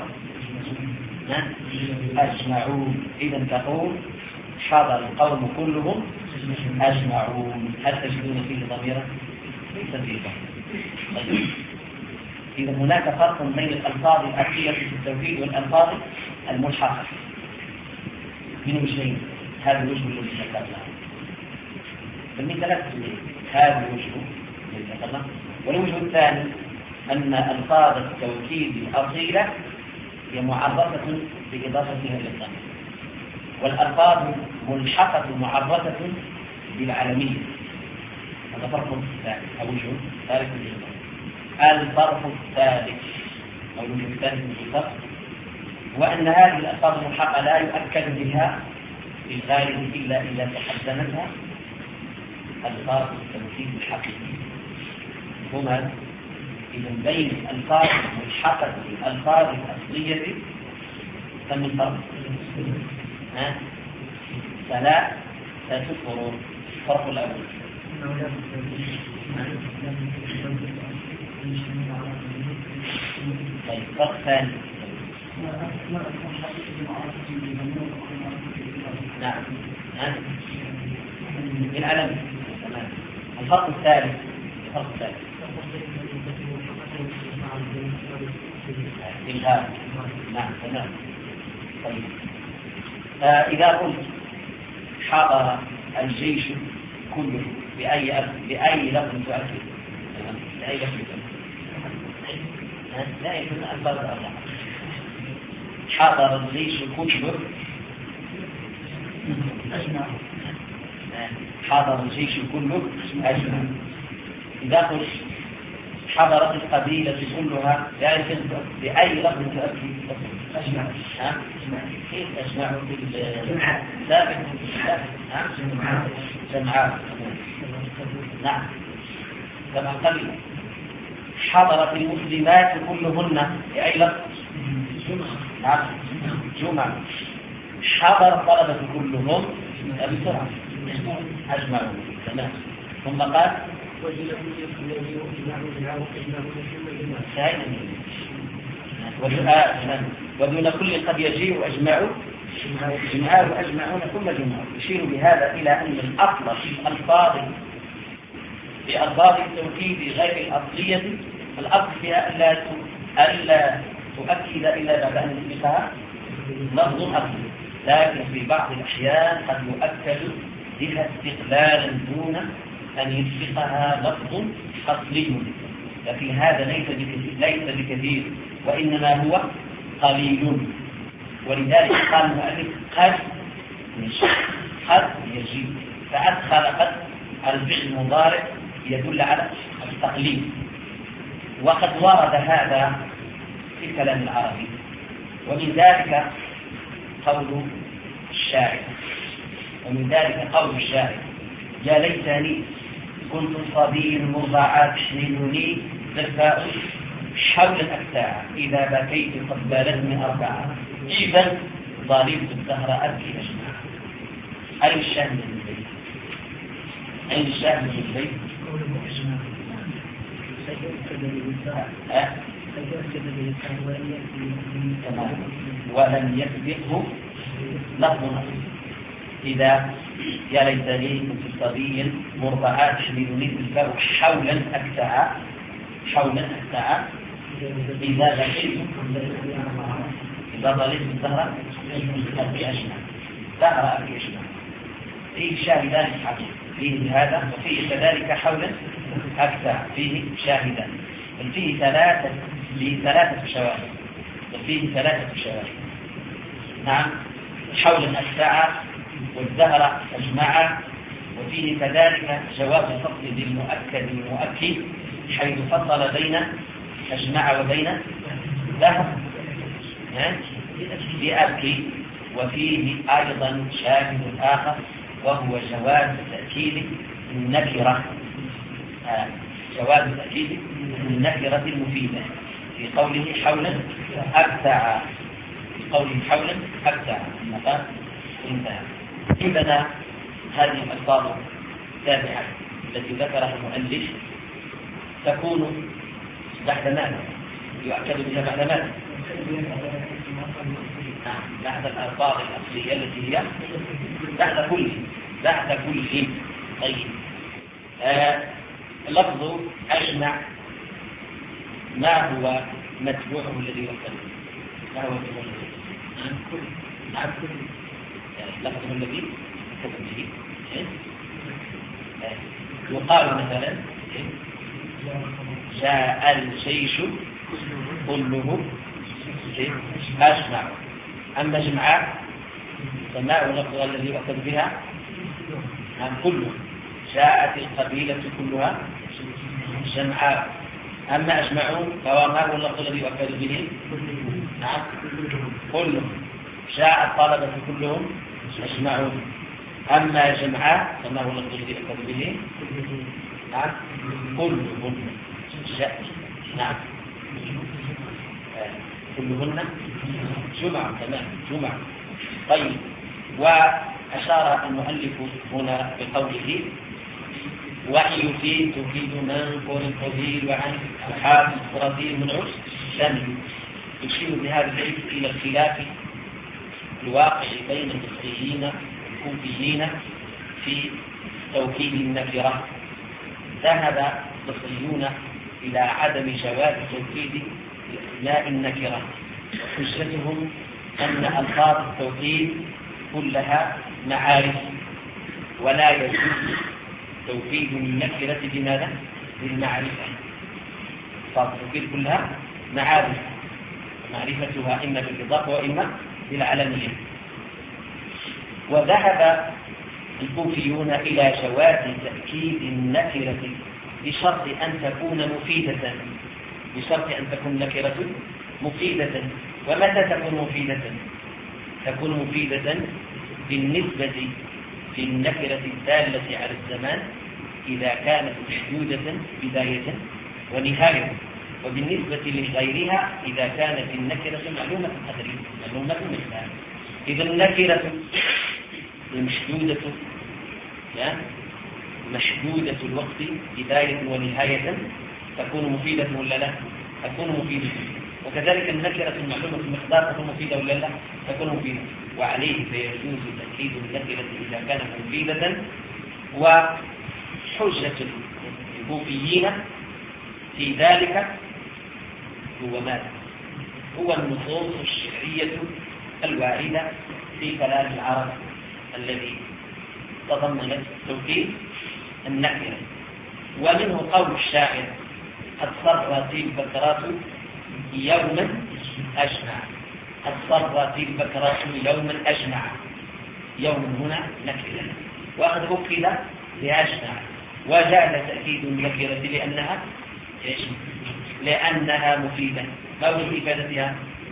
أجمعون. إذا تقول حضر القوم كلهم أجمعون. هل تجدون فيه ضميرا؟ ليس فيه ضمير. إذا هناك فرق بين الألفاظ الأخيرة في التوحيد والألفاظ الملحقة من وجهين. هذا الوجه الذي ذكرناه بالمثال هذا الوجه الذي ذكرناه. والوجه الثاني أن ألفاظ التوكيد الأصيلة هي معرفة بإضافتها للضمير، والألفاظ ملحقة معرفة بالعالمية. هذا فرق ثالث أو وجه ثالث. الفرق الثالث أو الوجه الثالث من الفرق هو أن هذه الألفاظ الملحقة لا يؤكد بها في الغالب إلا إذا تحسنتها ألفاظ التوكيد الحقيقي. هما إذا بين الألفاظ الملحقة بالألفاظ الأصلية كم الفرق؟ ها؟ ثلاث ثلاث فروق. الفرق الأول طيب الفرق الثاني نعم ها؟ من علم. الفرق الثالث الفرق الثالث إلهام. نعم تمام. طيب آه إذا قلت حضر الجيش كله بأي أب... بأي لفظ تؤكد؟ بأي لفظ لا يكون ألفاظ الأربعة. حضر الجيش كله أجمع. حضر الجيش كله أجمع. إذا قلت حضرت القبيلة كلها يعني بأي لفظ تؤكد؟ أجمع. ها؟ كيف أجمع بالجمعة؟ ثابت ها؟ جمعاء. نعم كما قبل. حضرت المسلمات كلهن بأي لفظ؟ نعم جمعة. حضر الطلبة كلهم بسرعة أجمعوا. تمام. ثم قال ودون كل قد يجيء أجمعوا جمعاء وأجمعون ثم جمعوا. يشير بهذا إلى أن الأصل في ألفاظ في ألفاظ التوكيد غير الأصلية الأصل فيها ألا ألا تؤكد إلا بعد أن يسبقها لفظ أصلي، لكن في بعض الأحيان قد يؤكد بها استقلالا دون أن يسبقها لفظ أصلي، لكن هذا ليس ليس بكثير وإنما هو قليل. ولذلك قال المؤلف قد قد يجيء، فأدخل قد الفعل المضارع يدل على التقليد. وقد ورد هذا في الكلام العربي، ومن ذلك قول الشاعر ومن ذلك قول الشاعر يا ليتني كنت صبي مرضعات تحملني زفاء حول الأكتاع إذا بكيت قد بالتني أربعة إذا ظالمت الدهر أبكي أجمع. أين الشاهد من البيت؟ أين الشاهد من البيت؟ ولم يسبقه لفظ نص. إذا يا ليتني كنت صبيا مرضعات تحملني زفاء حولا أكتاع حولا أكتاع إذا بكيت إذا ظلمت الدهر أبكي أجمع. دهر أبكي أجمع فيه شاهدان حقيقي فيه بهذا، وفيه كذلك حولا أكتاع فيه شاهدان، فيه ثلاثة فيه ثلاثة شواهد وفيه ثلاثة شواهد. نعم حولا أكتاع والدهر أجمع وفيه كذلك جواز فصل بالمؤكد المؤكد حيث فصل بين أجمع وبين ذهب بأكد. وفيه أيضا شاهد آخر وهو جواز تأكيد النكرة آه. جواز تأكيد النكرة المفيدة في قوله حولا أبتع في قوله حولا أبتع المقام انتهى. عندنا هذه الألفاظ التابعة التي ذكرها المؤلف تكون بعد ماذا؟ يؤكد بها بعد ماذا؟ بعد الألفاظ الأصلية التي هي بعد كل بعد كل طيب. آه لفظ أجمع ما هو متبوعه الذي يؤكد؟ ما هو متبوعه الذي؟ نعم لفظه الذي يؤكد به يقال مثلا جاء الجيش كله أجمع. أما جمعاء فما هو لفظها الذي يؤكد بها؟ نعم كله. جاءت القبيلة كلها جمعاء. أما أجمعون فهو ما هو اللفظ الذي يؤكد به؟ نعم كله. جاء الطلبة كلهم أجمعون. أما جمعاء فما هو اللفظ الذي يؤكد به؟ نعم كلهم. نعم كلهن جمع تمام جمع. طيب. وأشار المؤلف هنا بقوله وإن يفيد تفيد من كون قبيل وعن الحافظ قرطي من عرس شامل. يشير بهذا البيت إلى الخلاف الواقع بين المصريين والكوفيين في توكيد النكرة. ذهب المصريون إلى عدم جواز توكيد لا النكرة. حجتهم أن ألفاظ التوكيد كلها معارف ولا يجوز توكيد النكرة بماذا؟ بالمعرفة. ألفاظ التوكيد كلها معارف معرفتها إما بالإضافة وإما بالعلمية. وذهب الكوفيون إلى جواز تأكيد النكرة بشرط أن تكون مفيدة بشرط أن تكون نكرة مفيدة. ومتى تكون مفيدة؟ تكون مفيدة بالنسبة في النكرة الدالة على الزمان إذا كانت محدودة بداية ونهاية، وبالنسبة لغيرها إذا كانت النكرة معلومة القدر معلومة المقدار. إذا النكرة المحدودة محدودة الوقت بداية ونهاية تكون مفيدة ولا لا؟ تكون مفيدة. وكذلك النكرة المعلومة المقدار تكون مفيدة ولا لا؟ تكون مفيدة. وعليه فيجوز تأكيد النكرة إذا كانت مفيدة. وحجة الكوفيين في ذلك هو ماذا؟ هو النصوص الشرعية الواردة في كلام العرب الذي تضمنت توكيد النكرة. ومنه قول الشاعر قد صرت البكرات يوما أجمع. قد صرت البكرات يوما أجمع. يوم هنا نكرة وقد أكد بأجمع. وجاء تأكيد النكرة لأنها لأنها مفيدة. ما وجه إفادتها؟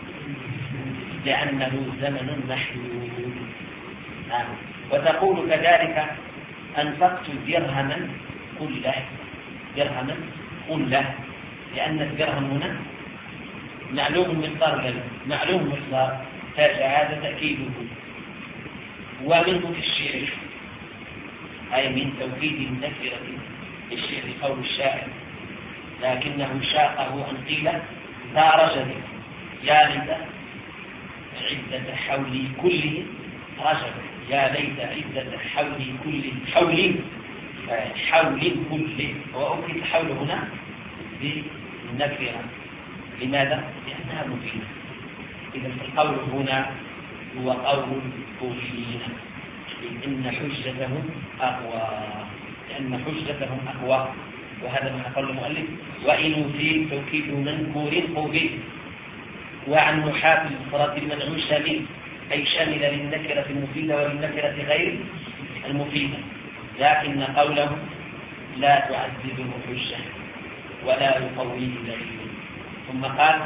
لأنه زمن محدود. آه. وتقول كذلك أنفقت درهما كله درهما كله لأن الدرهم هنا معلوم مقدار معلوم مقدار فهذا تأكيده. ومنه في الشعر أي من توكيد النكرة في الشعر قول الشاعر لكنه شاقه أن قيل ذا رجل يا ليت عدة حولي كله رجل يا ليت عدة حولي كله حول حول كله. وأكد حول هنا بالنكرة. لماذا؟ لأنها مفيدة. إذا القول هنا هو قول الكوفيين إن حجتهم أقوى لأن حجتهم أقوى. وهذا ما قال المؤلف وإن في توكيد منكور قبيل. وعن محافظ الصراط المنعوش شامل أي شامل للنكرة المفيدة وللنكرة غير المفيدة. لكن قوله لا تعذبه حجة ولا يقويه دليل. ثم قال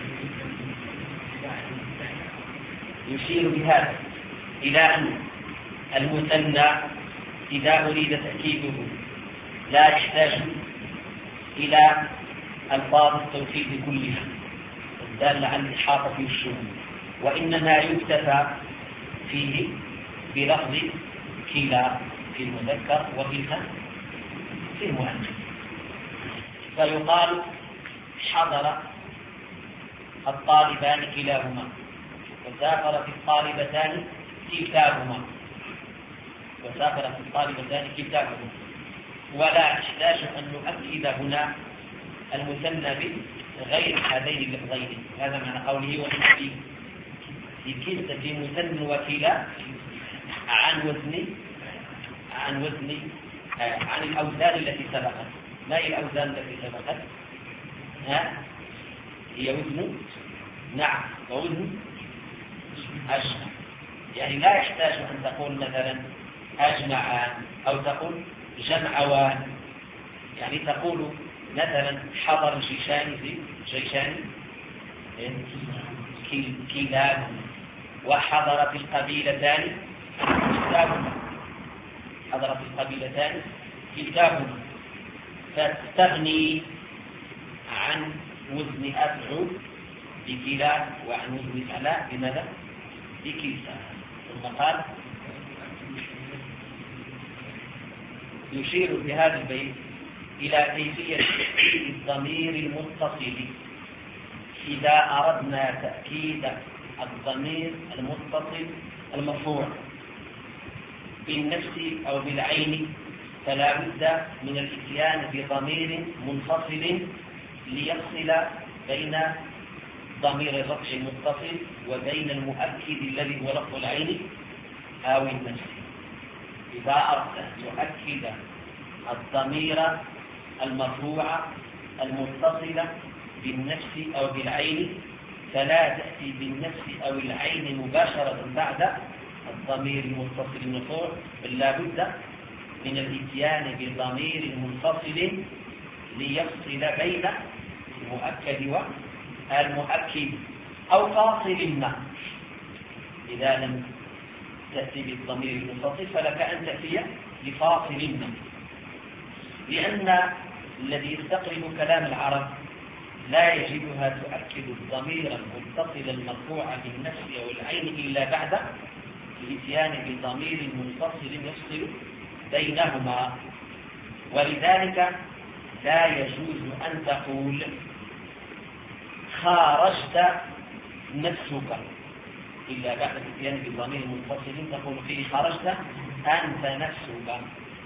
يشير بهذا إلى أن المثنى إذا أريد تأكيده لا يحتاج إلى ألفاظ التوكيد كلها الدالة على الإحاطة في الشمول، وإنما يكتفى فيه بلفظ كلا في المذكر وكلا في المؤنث، فيقال حضر الطالبان كلاهما وسافرت الطالبتان كلتاهما وسافرت الطالبتان كلتاهما، ولا يحتاج أن نؤكد هنا المثنى بغير هذين اللفظين. هذا معنى قوله وإن في في كلتا في مثنى وكلا عن وزن عن وزن عن الأوزان التي سبقت. ما هي الأوزان التي سبقت؟ ها هي وزن نعم ووزن أجمع، يعني لا يحتاج أن تقول مثلا أجمعان أو تقول جمعوان، يعني تقول مثلا حضر الجيشان في جيشان كلاهما وحضرت القبيلتان كلاهما حضرت القبيلتان كلاهما، فتستغني عن وزن أفعل بكلا وعن وزن فعلاء بماذا؟ بكلتا. ثم قال يشير في هذا البيت إلى كيفية تأكيد الضمير المتصل إذا أردنا تأكيد الضمير المتصل المرفوع بالنفس أو بالعين، فلا بد من الاتيان بضمير منفصل ليفصل بين ضمير الرفع المتصل وبين المؤكد الذي هو لفظ العين أو النفس. إذا أردت أن تؤكد الضمير المرفوع المتصل بالنفس أو بالعين فلا تأتي بالنفس أو العين مباشرة بعد الضمير المتصل المرفوع، بل لا بد من الاتيان بضمير منفصل ليفصل بين المؤكد والمؤكد أو فاصل ما. إذا لم تأتي بالضمير المنفصل فلك أن تأتي بفاصل ما، لأن الذي يستقرب كلام العرب لا يجدها تؤكد الضمير المتصل المرفوع بالنفس أو العين إلا بعد الاتيان بضمير منفصل يفصل بينهما. ولذلك لا يجوز أن تقول خارجت نفسك إلا بعد الاتيان بضمير منفصل تقول فيه خرجت أنت نفسك،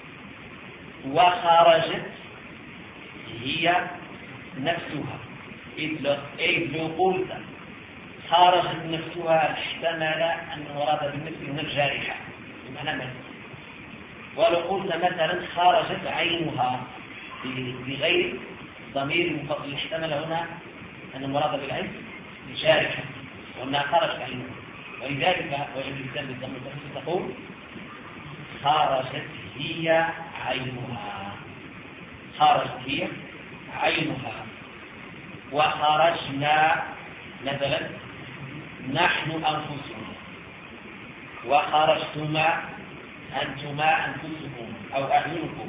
وخرجت هي نفسها. إذ لو قلت خرجت نفسها احتمل أن مراد بالنفس من الجارحة بمعنى مثل، ولو قلت مثلا خرجت عينها بغير ضمير منفصل احتمل هنا أن المراد بالعين الجارحة وأنها خرجت عينها. ولذلك وجد الإنسان بالضمير المنفصل تقول خرجت هي عينها خرجت هي عينها، وخرجنا مثلا نحن أنفسنا، وخرجتما أنتما أنفسكم أو أعينكم.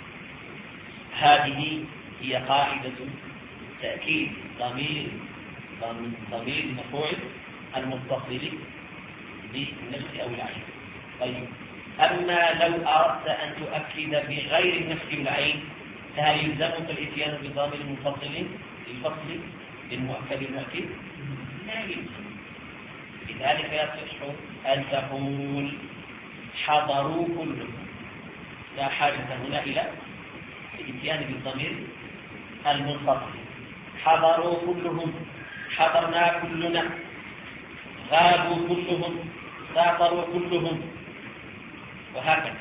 هذه هي قاعدة تأكيد ضمير ضمير المفعول المتصل بالنفس أو العين. طيب، أما لو أردت أن تؤكد بغير النفس والعين فهل يلزمك الاتيان بضمير منفصل للفصل للمؤكد المؤكد؟ لا يلزم. لذلك يصح أن تقول حضروا كلهم، لا حاجة هنا إلى الاتيان بالضمير المنفصل. حضروا كلهم، حضرنا كلنا، غابوا كلهم، سافروا كلهم، وهكذا.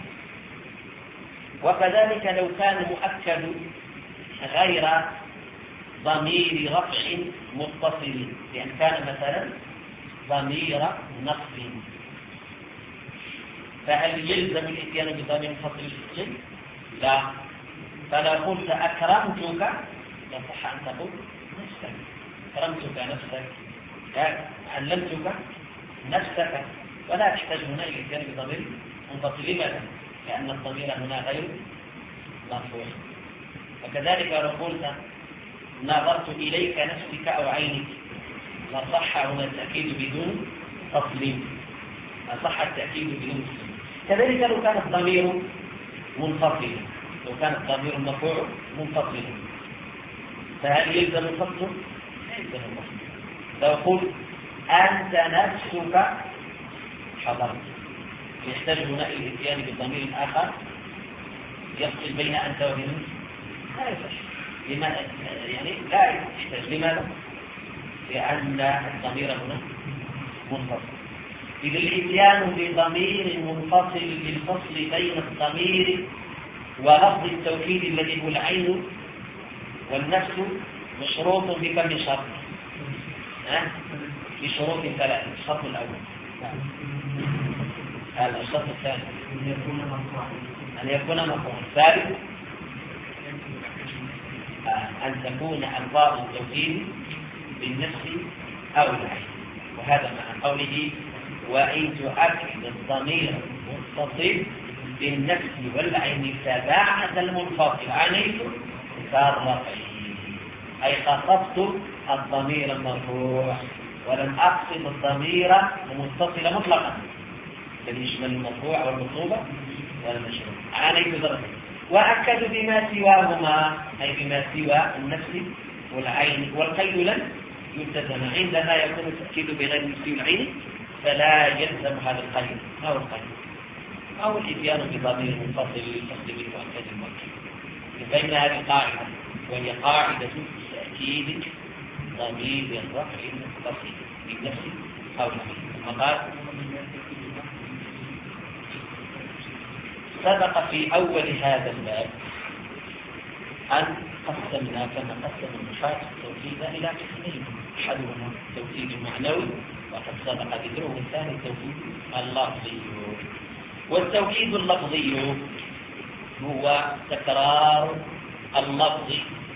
وكذلك لو كان مؤكد غير ضمير رفع متصل، لأن كان مثلا ضمير نصب فهل يلزم الاتيان بضمير منفصل للفصل؟ لا. فلو قلت أكرمتك يصح أن تقول نفسك، أكرمتك نفسك، علمتك نفسك، ولا تحتاج هنا إلى الاتيان بضمير منفصل. لماذا؟ لأن الضمير هنا غير مرفوع. وكذلك لو قلت نظرت إليك نفسك أو عينك لصح هنا التأكيد بدون فصل، لصح التأكيد بدون فصل. كذلك لو كان الضمير منفصلا، لو كان الضمير المرفوع منفصلا فهل يلزم الفصل؟ لا يلزم الفصل. لو قلت أنت نفسك حضرت يحتاج هنا إلى الاتيان بالضمير الآخر يفصل بين أنت وبين لا يصح. لماذا؟ يعني لا يحتاج. لماذا؟ لأن الضمير هنا منفصل. إذا الاتيان بضمير منفصل للفصل بين الضمير ولفظ التوكيد الذي هو العين والنفس مشروط بكم شرط؟ أه؟ بشروط ثلاثة. الشرط الأول هذا الشرط الثاني أن يكون مرفوعا. الثالث أن تكون ألفاظ التوكيد بالنفس أو العين. وهذا مع قوله وإن تؤكد الضمير المتصل بالنفس والعين تباعد المنفصل عنيت كالرفعين، أي خصصت الضمير المرفوع ولم أقصد الضمير المتصل مطلقا الذي يشمل المرفوع والمنصوب والمشروع. عنيت ذرتين. وأكد بما سواهما أي بما سوى النفس والعين. والقيد لن يلتزم. عندما يكون التأكيد بغير النفس والعين فلا يلزم هذا القيد أو القيد أو الاتيان بضمير منفصل للفصل بالمؤكد المؤكد. بين هذه قاعدة وهي قاعدة تأكيد ضمير الرفع المتصل بالنفس أو العين. ثم قال سبق في أول هذا الباب أن قسمنا كما قسم النحاة التوكيد إلى قسمين، أحدهما التوكيد المعنوي وقد سبق ذكره، والثاني التوكيد اللفظي. والتوكيد اللفظي هو تكرار اللفظ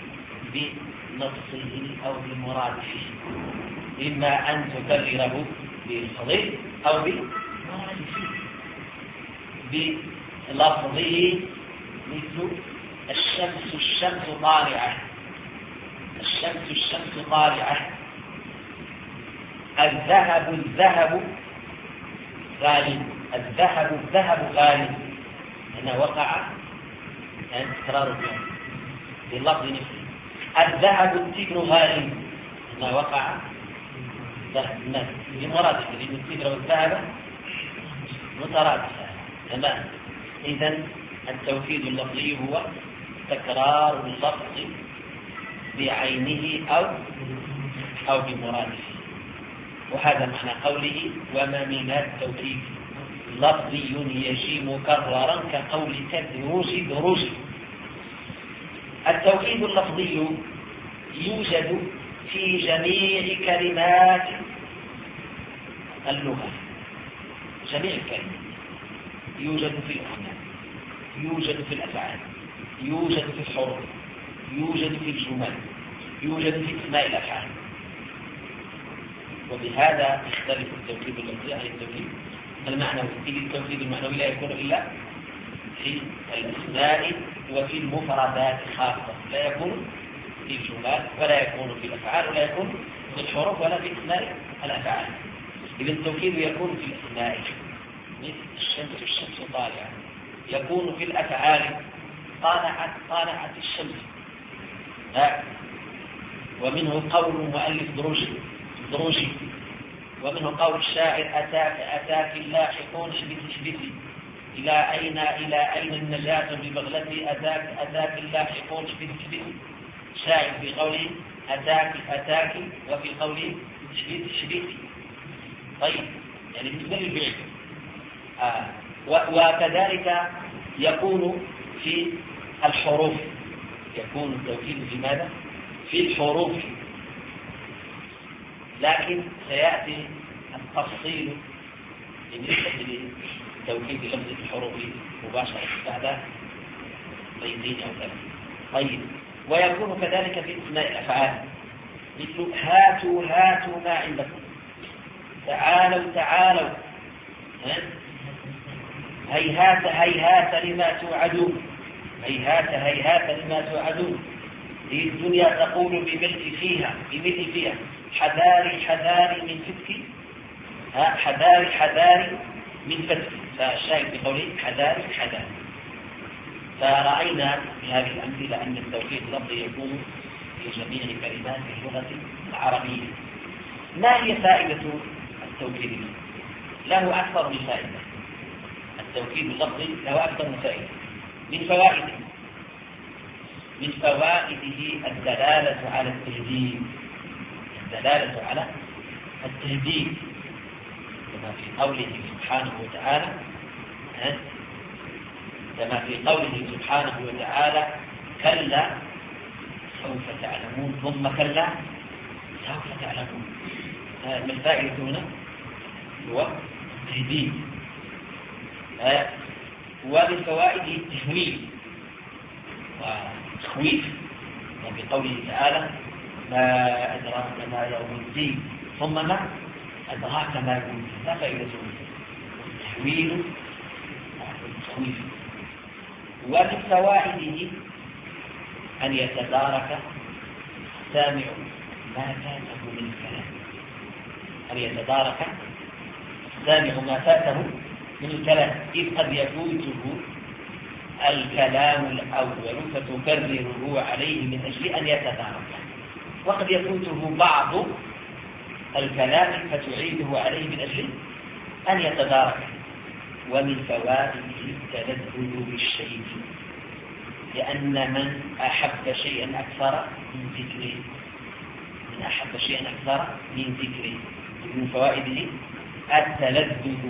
بنصه أو بمرادفه، إما أن تكرره بلفظه أو بمرادفه. بلفظه مثل الشمس الشمس طالعة، الشمس الشمس طالعة. الذهب الذهب غالب، الذهب الذهب غالب. هنا وقع تكرار الذهب باللفظ نفسه. الذهب التبر غالب. هنا وقع بمرادفه لأن التبر والذهب مترادفة. تمام. إذن التوكيد اللفظي هو تكرار اللفظ بعينه أو أو بمرادفه. وهذا معنى قوله وما من التوكيد لفظي يجي مكررا كقولك دروج دروج. التوكيد اللفظي يوجد في جميع كلمات اللغة، جميع الكلمات. يوجد في الأسماء، يوجد في الأفعال، يوجد في الحروف، يوجد في الجمل، يوجد في اسماء الأفعال. وبهذا يختلف التوكيد اللفظي عن التوكيد المعنوي. إذ التوكيد المعنوي لا يكون إلا في الأسماء وفي المفردات خاصة، لا يكون في الجمل ولا يكون في الأفعال ولا يكون في الحروف ولا في اسماء الأفعال. إذ التوكيد يكون في الأسماء مثل الشمس الشمس طالعة، يكون في الأفعال طالعت طالعت الشمس. ومنه قول المؤلف دروجي دروجي، ومنه قول الشاعر أتاك أتاك اللاحقون اشبثي اشبثي، إلى أين إلى أين النجاة ببغلتي، أتاك أتاك اللاحقون اشبثي اشبثي. شاعر في قوله أتاك أتاك وفي قوله اشبثي اشبثي. طيب يعني بالنسبة للفعل. آه. وكذلك يكون في الحروف، يكون التوكيد في ماذا؟ في الحروف، لكن سيأتي التفصيل بالنسبة توكيد لفظ الحروف مباشرة بعد بيتين أو ثلاثة. طيب، ويكون كذلك في أسماء الأفعال مثل هاتوا هاتوا ما عندكم، تعالوا تعالوا، هيهات هيهات لما توعدون، هيهات هيهات لما توعدون. هي الدنيا تقول بملء فيها بملء فيها حذاري حذاري من فتك، حذاري حذاري من فتك. فالشاهد بقوله حذاري حذاري. فرأينا في هذه الأمثلة أن التوكيد اللفظي يكون في جميع كلمات اللغة العربية. ما هي فائدة التوكيد اللفظي؟ له أكثر من فائدة. التوكيد اللفظي له أكثر من فائدة. من فوائده من فوائده الدلالة على التهديد، الدلالة على التهديد كما في قوله سبحانه وتعالى كما في قوله سبحانه وتعالى كلا سوف تعلمون ثم كلا سوف تعلمون. ما الفائدة هنا؟ هو التهديد. ومن فوائده التهويل والتخويف، وبقوله تعالى ما أدراك ما يوم الدين ثم ما أدراك ما يوم الدين. لا فائدة التهويل والتخويف. ومن فوائده أن يتدارك سامع ما فاته من الكلام، أن يتدارك سامع ما فاته من الكلام، إذ قد يفوته الكلام الأول فتكرره عليه من أجل أن يتدارك، وقد يفوته بعض الكلام فتعيده عليه من أجل أن يتدارك. ومن فوائده التلذذ بالشيء، لأن من أحب شيئا أكثر من ذكره من أحب شيئا أكثر من ذكره من فوائده التلذذ.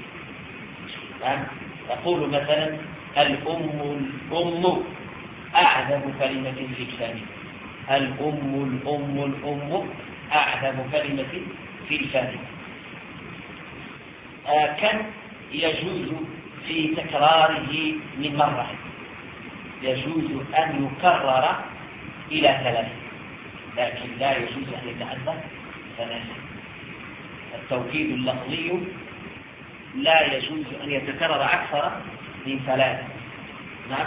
تقول مثلا الأم الأم أعذب كلمة في الفم، الأم الأم الأم أعذب كلمة في الفم. آه كم يجوز في تكراره من مرة؟ يجوز أن يكرر إلى ثلاثة، لكن لا يجوز أن يتعدى ثلاثة. التوكيد اللفظي لا يجوز أن يتكرر أكثر من ثلاثة. نعم.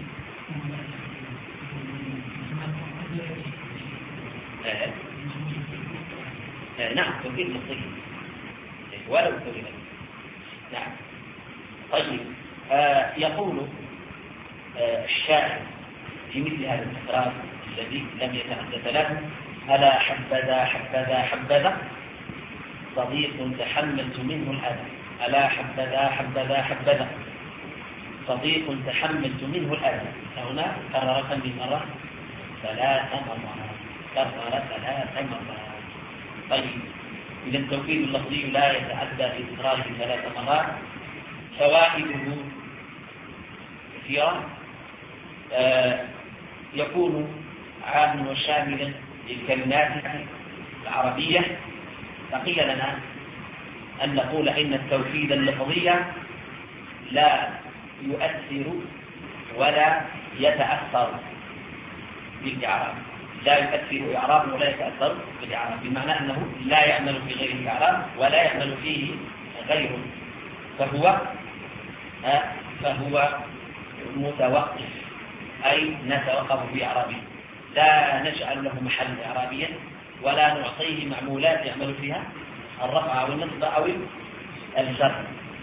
آه. آه. نعم توكيد لفظي ولو كلمة. نعم. طيب، آه يقول آه الشاعر في مثل هذا التكرار الذي لم يتعدى ثلاثة: ألا حبذا حبذا حبذا صديق تحملت منه الأذى، ألا حبذا حبذا حبذا صديق تحملت منه الأذى. هنا كرر كم من مرة؟ ثلاث مرات، كرر ثلاث مرات. طيب، إذا التوكيد اللفظي لا يتعدى في تكراره ثلاث مرات. فوائده كثيرة. آه يكون عاما وشاملا للكلمات العربية. بقي لنا أن نقول إن التوكيد اللفظي لا يؤثر ولا يتأثر بالإعراب، لا يؤثر إعراب ولا يتأثر بالإعراب، بمعنى أنه لا يعمل في غير الإعراب ولا يعمل فيه غيره، فهو آه فهو متوقف، أي نتوقف في إعرابه، لا نجعل له محل إعرابيا ولا نعطيه معمولات يعمل فيها الرفع أو النصب أو الجر.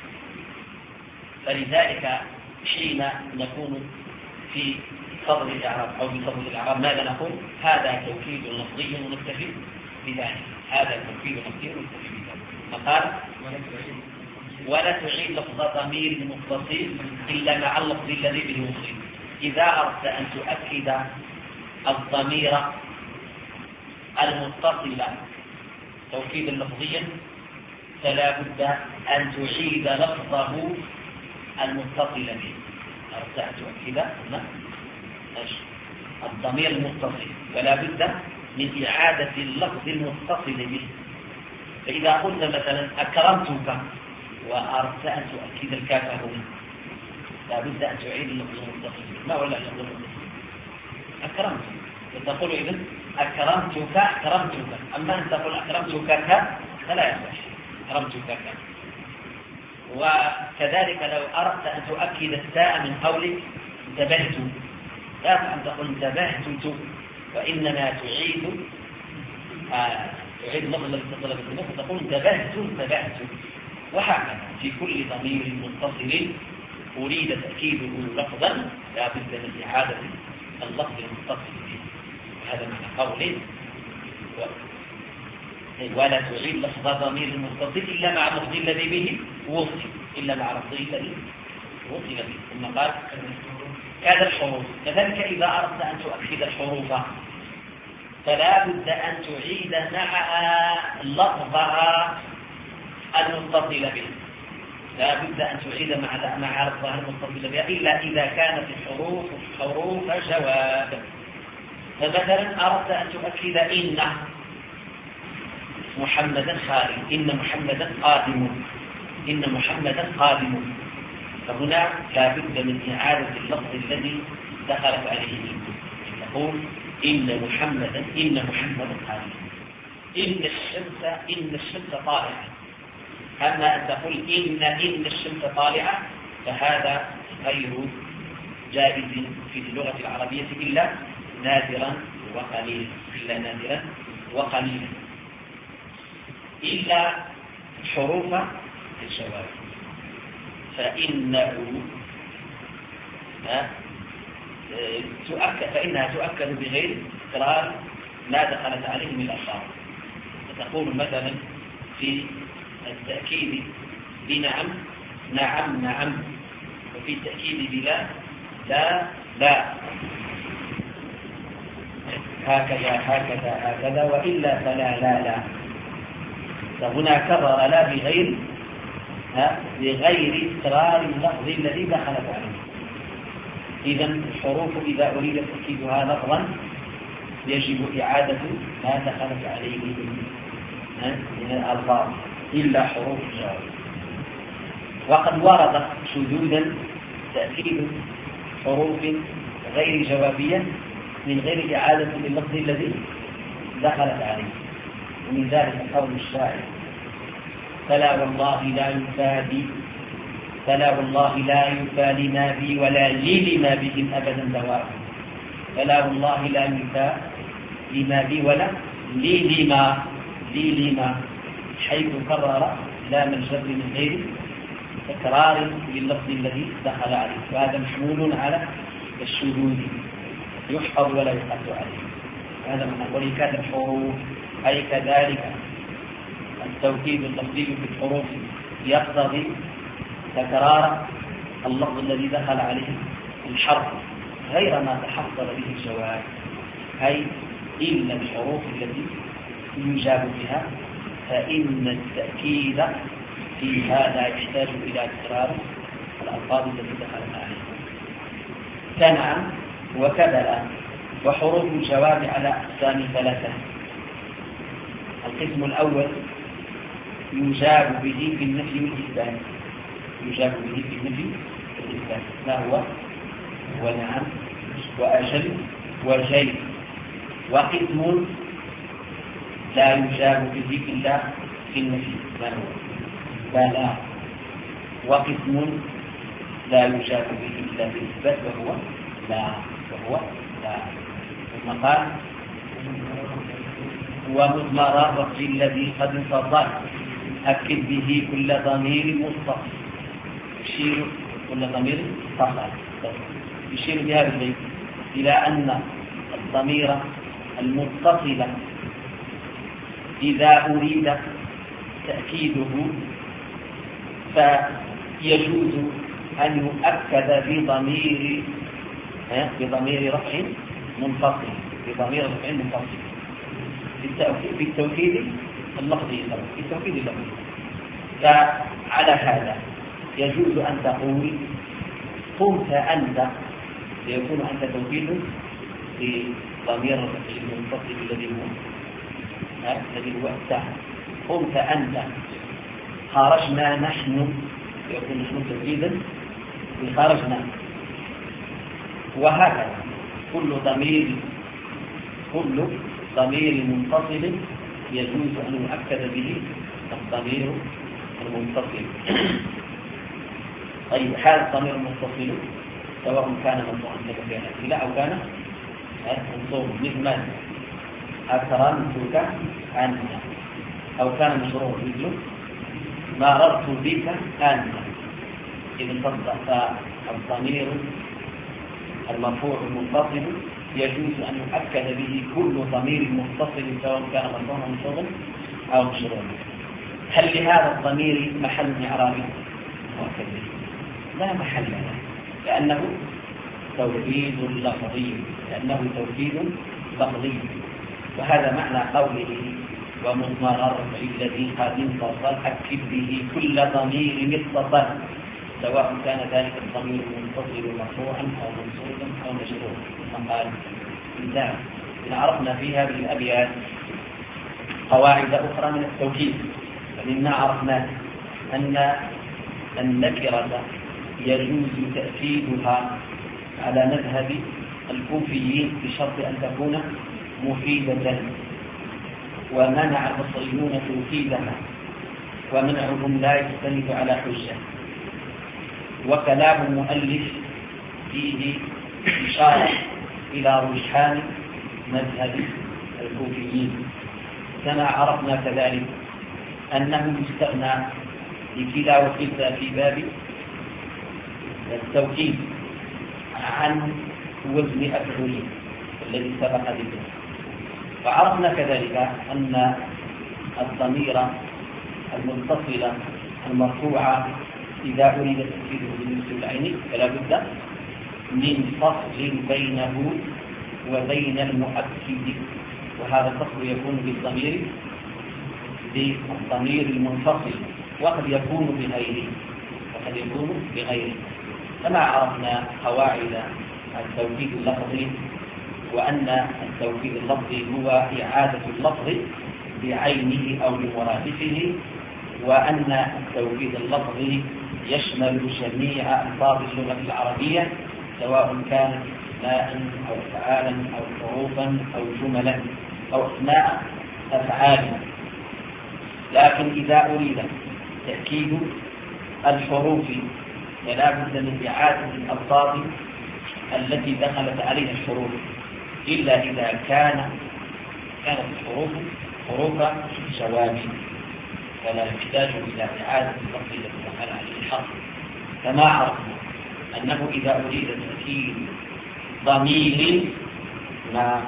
فلذلك حين نكون في فضل الإعراب أو في فضل الإعراب ماذا نقول؟ هذا توكيد لفظي ونكتفي بذلك، هذا توكيد لفظي ونكتفي بذلك. فقال ولا تعيد لفظ ضمير متصل إلا مع اللفظ الذي به وصل. إذا أردت أن تؤكد الضمير المتصل توكيدا لفظيا فلا بد أن تعيد لفظه المتصل به. أردت أن تؤكد الضمير المتصل فلا بد من إعادة اللفظ المتصل به. فإذا قلت مثلا أكرمتك وأردت أن تؤكد الكاف هنا لا بد أن تعيد اللفظ المتصل. ما ولا اللفظ المتصل؟ أكرمت، تقول إذن أكرمتك أكرمتك، أما أن تقول أكرمتك فلا يصح أكرمتك كا. وكذلك لو أردت أن تؤكد التاء من قولك انتبهت، لا أن تقول انتبهت، وإنما تعيد آه تعيد اللفظ الذي اتصل بالضمير فتقول انتبهت انتبهت. وهكذا في كل ضمير متصل أريد تأكيده لفظا لا بد من إعادة اللفظ المتصل به. هذا معنى قوله ولا تعيد لفظ ضمير المتصل إلا مع اللفظ الذي به وصل، إلا مع اللفظ الذي وصل به. ثم قال كذا الحروف. كذلك إذا أردت أن تؤكد الحروف فلا بد أن تعيد معها لفظها المتصل به، لا بد أن تعيد مع مع لفظها المتصل بها إلا إذا كانت الحروف حروف جواب. فمثلا أردت أن تؤكد إن محمدا خارج، إن محمدا قادم، إن محمدا قادم، فهنا لا بد من إعادة اللفظ الذي دخلت عليه إن. تقول إن محمدا إن محمدا قادم، إن الشمس إن الشمس طالعة. أما أن تقول إن إن الشمس طالعة فهذا غير جائز في اللغة العربية إلا نادرا وقليلا، إلا نادرا وقليلا، إلا حروف الجواب. فإنه تؤكد فإنها تؤكد بغير تكرار ما دخلت عليه من الألفاظ. فتقول مثلا في التأكيد بنعم نعم نعم، وفي التأكيد بلا لا لا، هكذا هكذا هكذا، وإلا فلا لا لا. فهنا كرر لا بغير بغير تكرار اللفظ الذي دخلت عليه. إذا الحروف إذا أريد تأكيدها لفظا يجب إعادة ما دخلت عليه من الألفاظ إلا حروف الجواب. وقد ورد شذوذا تأكيد حروف غير جوابية من غير إعادة لللفظ الذي دخلت عليه، ومن ذلك قول الشاعر فلا والله لا يفادي فلا والله لا يفى لما بي ولا لي لما بهم أبدا دواء. فلا والله لا يفى لما بي ولا لي لما لي لما، حيث كرر لام الجر من غير تكرار لللفظ الذي دخل عليه، وهذا محمول على الشذوذ يحفظ ولا يحد عليه. هذا من أقول كذا الحروف، أي كذلك التوكيد اللفظي في الحروف يقتضي تكرار اللفظ الذي دخل عليه الحرف غير ما تحصل به الجواب، أي إلا الحروف التي يجاب بها، فإن التأكيد في هذا يحتاج إلى تكرار الألفاظ التي دخلت عليه. كنعم وكذا. وحروف الجواب على أقسام ثلاثة. القسم الأول يجاب به في النفي والإثبات، يجاب به في النفي والإثبات، ما هو؟ ونعم وأجل وجيد. وقسم لا يجاب به إلا في النفي، ما هو؟ بلى. وقسم لا يجاب به إلا في الإثبات وهو لا، وهو لا. ثم قال ومضمر الرفع الذي قد انفصل أكد به كل ضمير متصل. يشير كل ضمير متصل، يشير بهذا البيت إلى أن الضمير المتصل إذا أريد تأكيده فيجوز أن يؤكد بضمير بضمير رفع منفصل، بضمير رفع منفصل في التوكيد اللفظي، في التوكيد اللفظي. فعلى هذا يجوز أن تقول قمت أنت، سيكون أنت توكيد في ضمير الرفع المنفصل الذي هو الذي هو التاء. قمت أنت خرجنا نحن يكون نحن توكيدا خرجنا. وهكذا كل ضمير كل ضمير منفصل يجوز أن يؤكد به الضمير المنفصل. طيب حال الضمير المنفصل سواء كان مرفوعا كما في الأمثلة أو كان منصوبا مثل ما أكرمتك أنت، أو كان مشروع مثل مررت بك أنت. إذا صدق الضمير المرفوع المنفصل يجوز أن يؤكد به كل ضمير متصل سواء كان مرفوعا منصوبا أو مشروعا. هل لهذا الضمير محل إعرابي؟ مؤكد به لا محل له، لأنه توكيد لفظي لأنه توكيد لفظي. وهذا معنى قوله ومضمرر الذي قد انفصل أكد به كل ضمير متصل سواء كان ذلك الضمير المنفصل مرفوعا أو منصوبا أو مشروعا. قال مثال إن عرفنا في هذه الأبيات قواعد أخرى من التوكيد، فمما عرفنا أن النكرة يجوز تأكيدها على مذهب الكوفيين بشرط أن تكون مفيدة، ومنع البصريون توكيدها ومنعهم لا يستند على حجة. وكلام المؤلف فيه إشارة إلى رجحان مذهب الكوفيين، كما عرفنا كذلك أنه يستغنى بكلا وكلتا في باب التوكيد عن وزن أفعول الذي سبق ذكره. وعرفنا كذلك أن الضمير المتصل المرفوع إذا أريد تأكيده بالنسبة للعين فلا بد من فصل بينه وبين المؤكد، وهذا الفصل يكون بالضمير بالضمير المنفصل وقد يكون بغيره وقد يكون بغيره كما عرفنا قواعد التوكيد اللفظي، وأن التوكيد اللفظي هو إعادة اللفظ بعينه أو بمرادفه، وأن التوكيد اللفظي يشمل جميع ألفاظ اللغة العربية سواء كانت اسماء أو أفعالا أو حروفا أو جملا أو أسماء أفعال. لكن إذا أريد تأكيد الحروف فلا بد من إعادة الألفاظ التي دخلت عليها الحروف، إلا إذا كان كانت الحروف حروف شواذ فلا يحتاج إلى إعادة اللفظ التي دخل عليه الحرف. كما عرفنا أنه إذا أريد تأكيد ضمير ما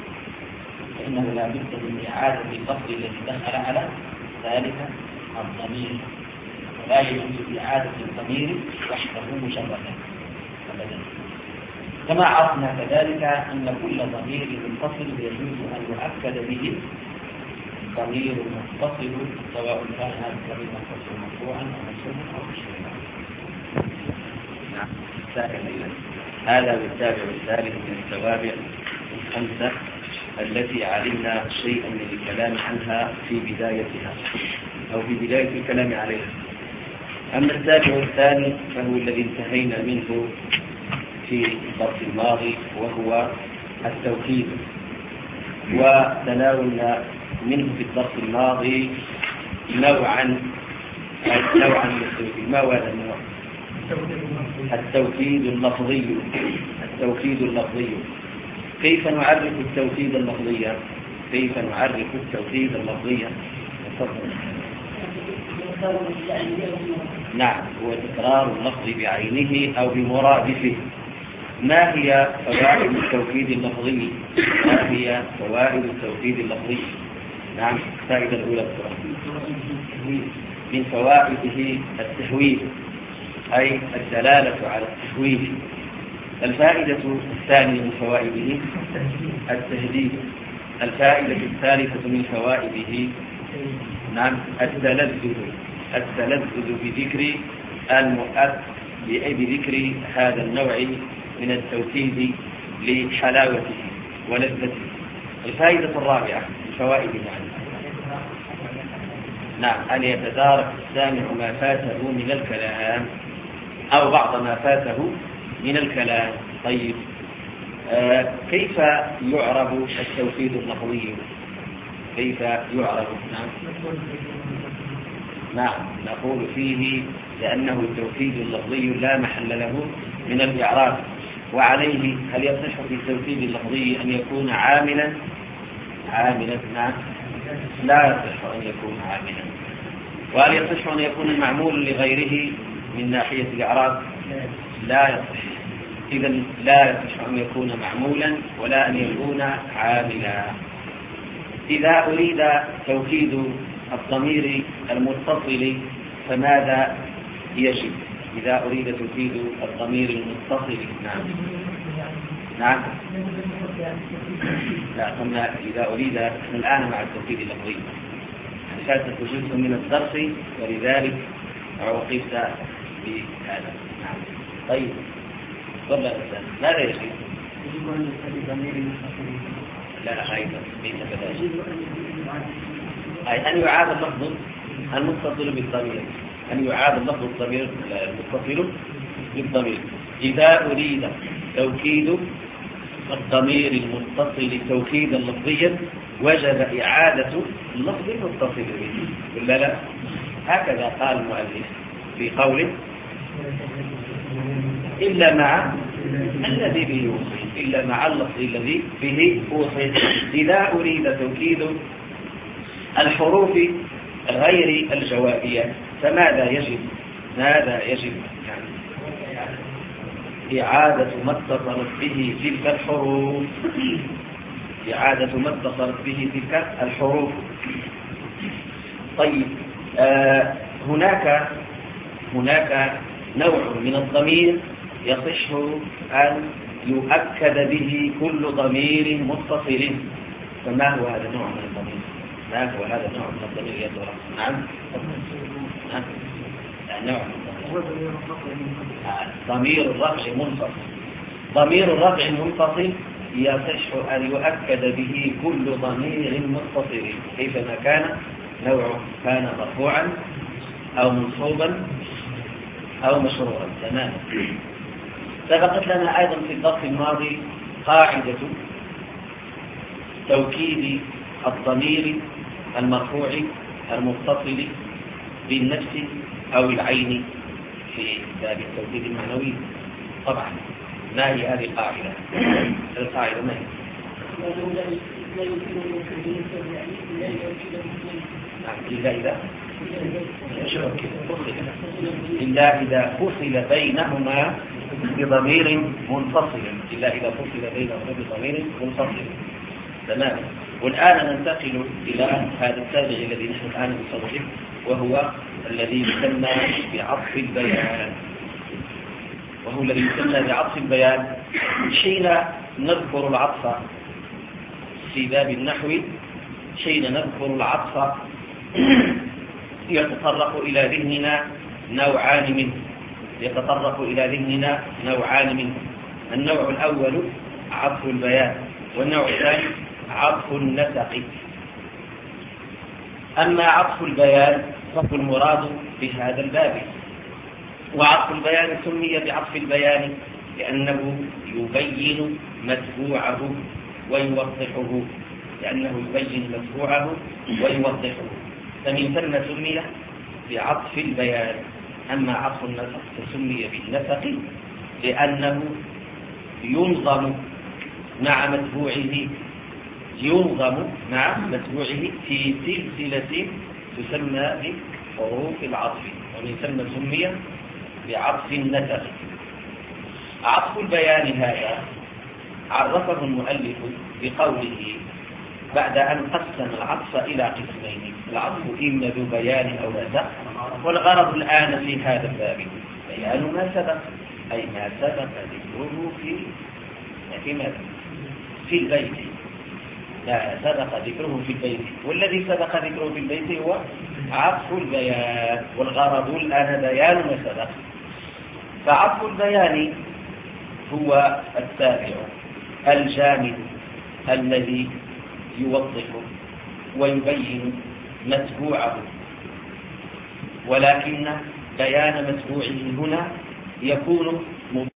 فإنه لا بد من إعادة اللفظ الذي دخل على ذلك الضمير، ولا يجوز إعادة الضمير وحده مجردا أبدا. كما عرفنا كذلك أن كل ضمير منفصل يجوز أن يؤكد به ضمير متصل سواء كان هذا الضمير منفصل مرفوعا أو منصوبا أو مشروعا. هذا بالتابع الثالث من التوابع الخمسة التي علمنا شيئا من الكلام عنها في بدايتها أو في بداية الكلام عليها. أما التابع الثاني فهو الذي انتهينا منه في الدرس الماضي وهو التوكيد، وتناولنا منه في الدرس الماضي نوعا نوعا من التوكيد. ما هو هذا النوع؟ التوكيد اللفظي. التوكيد اللفظي كيف نعرف التوكيد اللفظي؟ كيف نعرف التوكيد اللفظي؟ نعم، هو تكرار اللفظ بعينه أو بمرادفه. ما هي فوائد التوكيد اللفظي؟ ما هي فوائد التوكيد اللفظي؟ نعم، الفائدة الأولى من فوائده التهويد، أي الدلالة على التهويد. الفائدة الثانية من فوائده التهديد. الفائدة الثالثة من فوائده نعم التلذذ التلذذ بذكر المؤكد بذكر هذا النوع من التوكيد لحلاوته ولذته. الفائدة الرابعة من فوائده نعم، أن يتدارك السامع ما فاته من الكلام أو بعض ما فاته من الكلام. طيب، آه كيف يعرب التوكيد اللفظي؟ كيف يعرب؟ نعم نعم نقول فيه لأنه التوكيد اللفظي لا محل له من الإعراب. وعليه هل يصح في التوكيد اللفظي أن يكون عاملا؟ عاملا نعم، لا يصح أن يكون عاملا. وهل يصح أن يكون معمول لغيره من ناحية الإعراب؟ لا يصح. إذن لا يصح أن يكون معمولا ولا أن يكون عاملا. إذا أريد توكيد الضمير المتصل فماذا يجب؟ إذا أريد توكيد الضمير المتصل نعم نعم لا قلنا إذا أريد الآن مع التوكيد اللفظي كانت جزء من الدرس ولذلك عوقبت بهذا. نعم طيب والله أستاذ ماذا يجب؟ يجب أن يكون ضمير المتصل. لا أيضا ليس كذلك، أي أن يعاد اللفظ المتصل بالضمير، أن يعاد اللفظ الضمير المتصل بالضمير. إذا أريد توكيد الضمير المتصل توكيدا لفظيا وجب إعادة اللفظ المتصل به ولا لا؟ هكذا قال المؤلف في قوله إلا مع الذي به وصي، إلا مع اللفظ الذي به وصي. إذا أريد توكيد الحروف غير الجوابية فماذا يجب؟ ماذا يجب؟ يعني إعادة ما اتصلت به تلك الحروف، إعادة ما اتصلت به تلك الحروف. طيب آه هناك هناك نوع من الضمير يصح أن يؤكد به كل ضمير متصل، فما هو هذا النوع من الضمير؟ ما هو هذا النوع من الضمير يا ترى؟ نعم نعم نوع ضمير الرفع منفصل. ضمير الرفع منفصل يصح أن يؤكد به كل ضمير متصل كيفما كان نوعه، كان مرفوعا أو منصوبا أو مشروعا. تمام. سبقت لنا أيضا في الدرس الماضي قاعدة توكيد الضمير المرفوع المتصل بالنفس أو العين في باب التوكيد المعنوي. طبعا ما هي هذه القاعدة؟ القاعدة ما هي؟ إلا إذا إلا إذا فصل بينهما بضمير منفصل، إلا إذا فصل بينهما بضمير منفصل. تمام. والآن ننتقل إلى هذا التابع الذي نحن الآن نصدره وهو الذي يسمى بعطف البيان، وهو الذي يسمى بعطف البيان. حين نذكر العطف في باب النحو، حين نذكر العطف يتطرق إلى ذهننا نوعان منه يتطرق إلى ذهننا نوعان منه النوع الأول عطف البيان، والنوع الثاني عطف النسق. أما عطف البيان فهو المراد بهذا الباب، وعطف البيان سمي بعطف البيان لأنه يبين متبوعه ويوضحه، لأنه يبين متبوعه ويوضحه، فمن ثم سمي بعطف البيان. أما عطف النسق فسمي بالنسق لأنه ينظم مع متبوعه ينظم مع متبوعه في سلسلة تسمى بحروف العطف، ومن ثم سمي بعطف النسق. عطف البيان هذا عرفه المؤلف بقوله بعد أن قسم العطف إلى قسمين: العطف إما ذو بيان أو نسق، والغرض الآن في هذا الباب بيان ما سبق، أي ما سبق ذكره في في ماذا؟ في البيت. لا سبق ذكره في البيت، والذي سبق ذكره في البيت هو عطف البيان، والغرض الآن بيان ما سبق. فعطف البيان هو التابع الجامد الذي يوضح ويبين متبوعه ولكن بيان متبوعه هنا يكون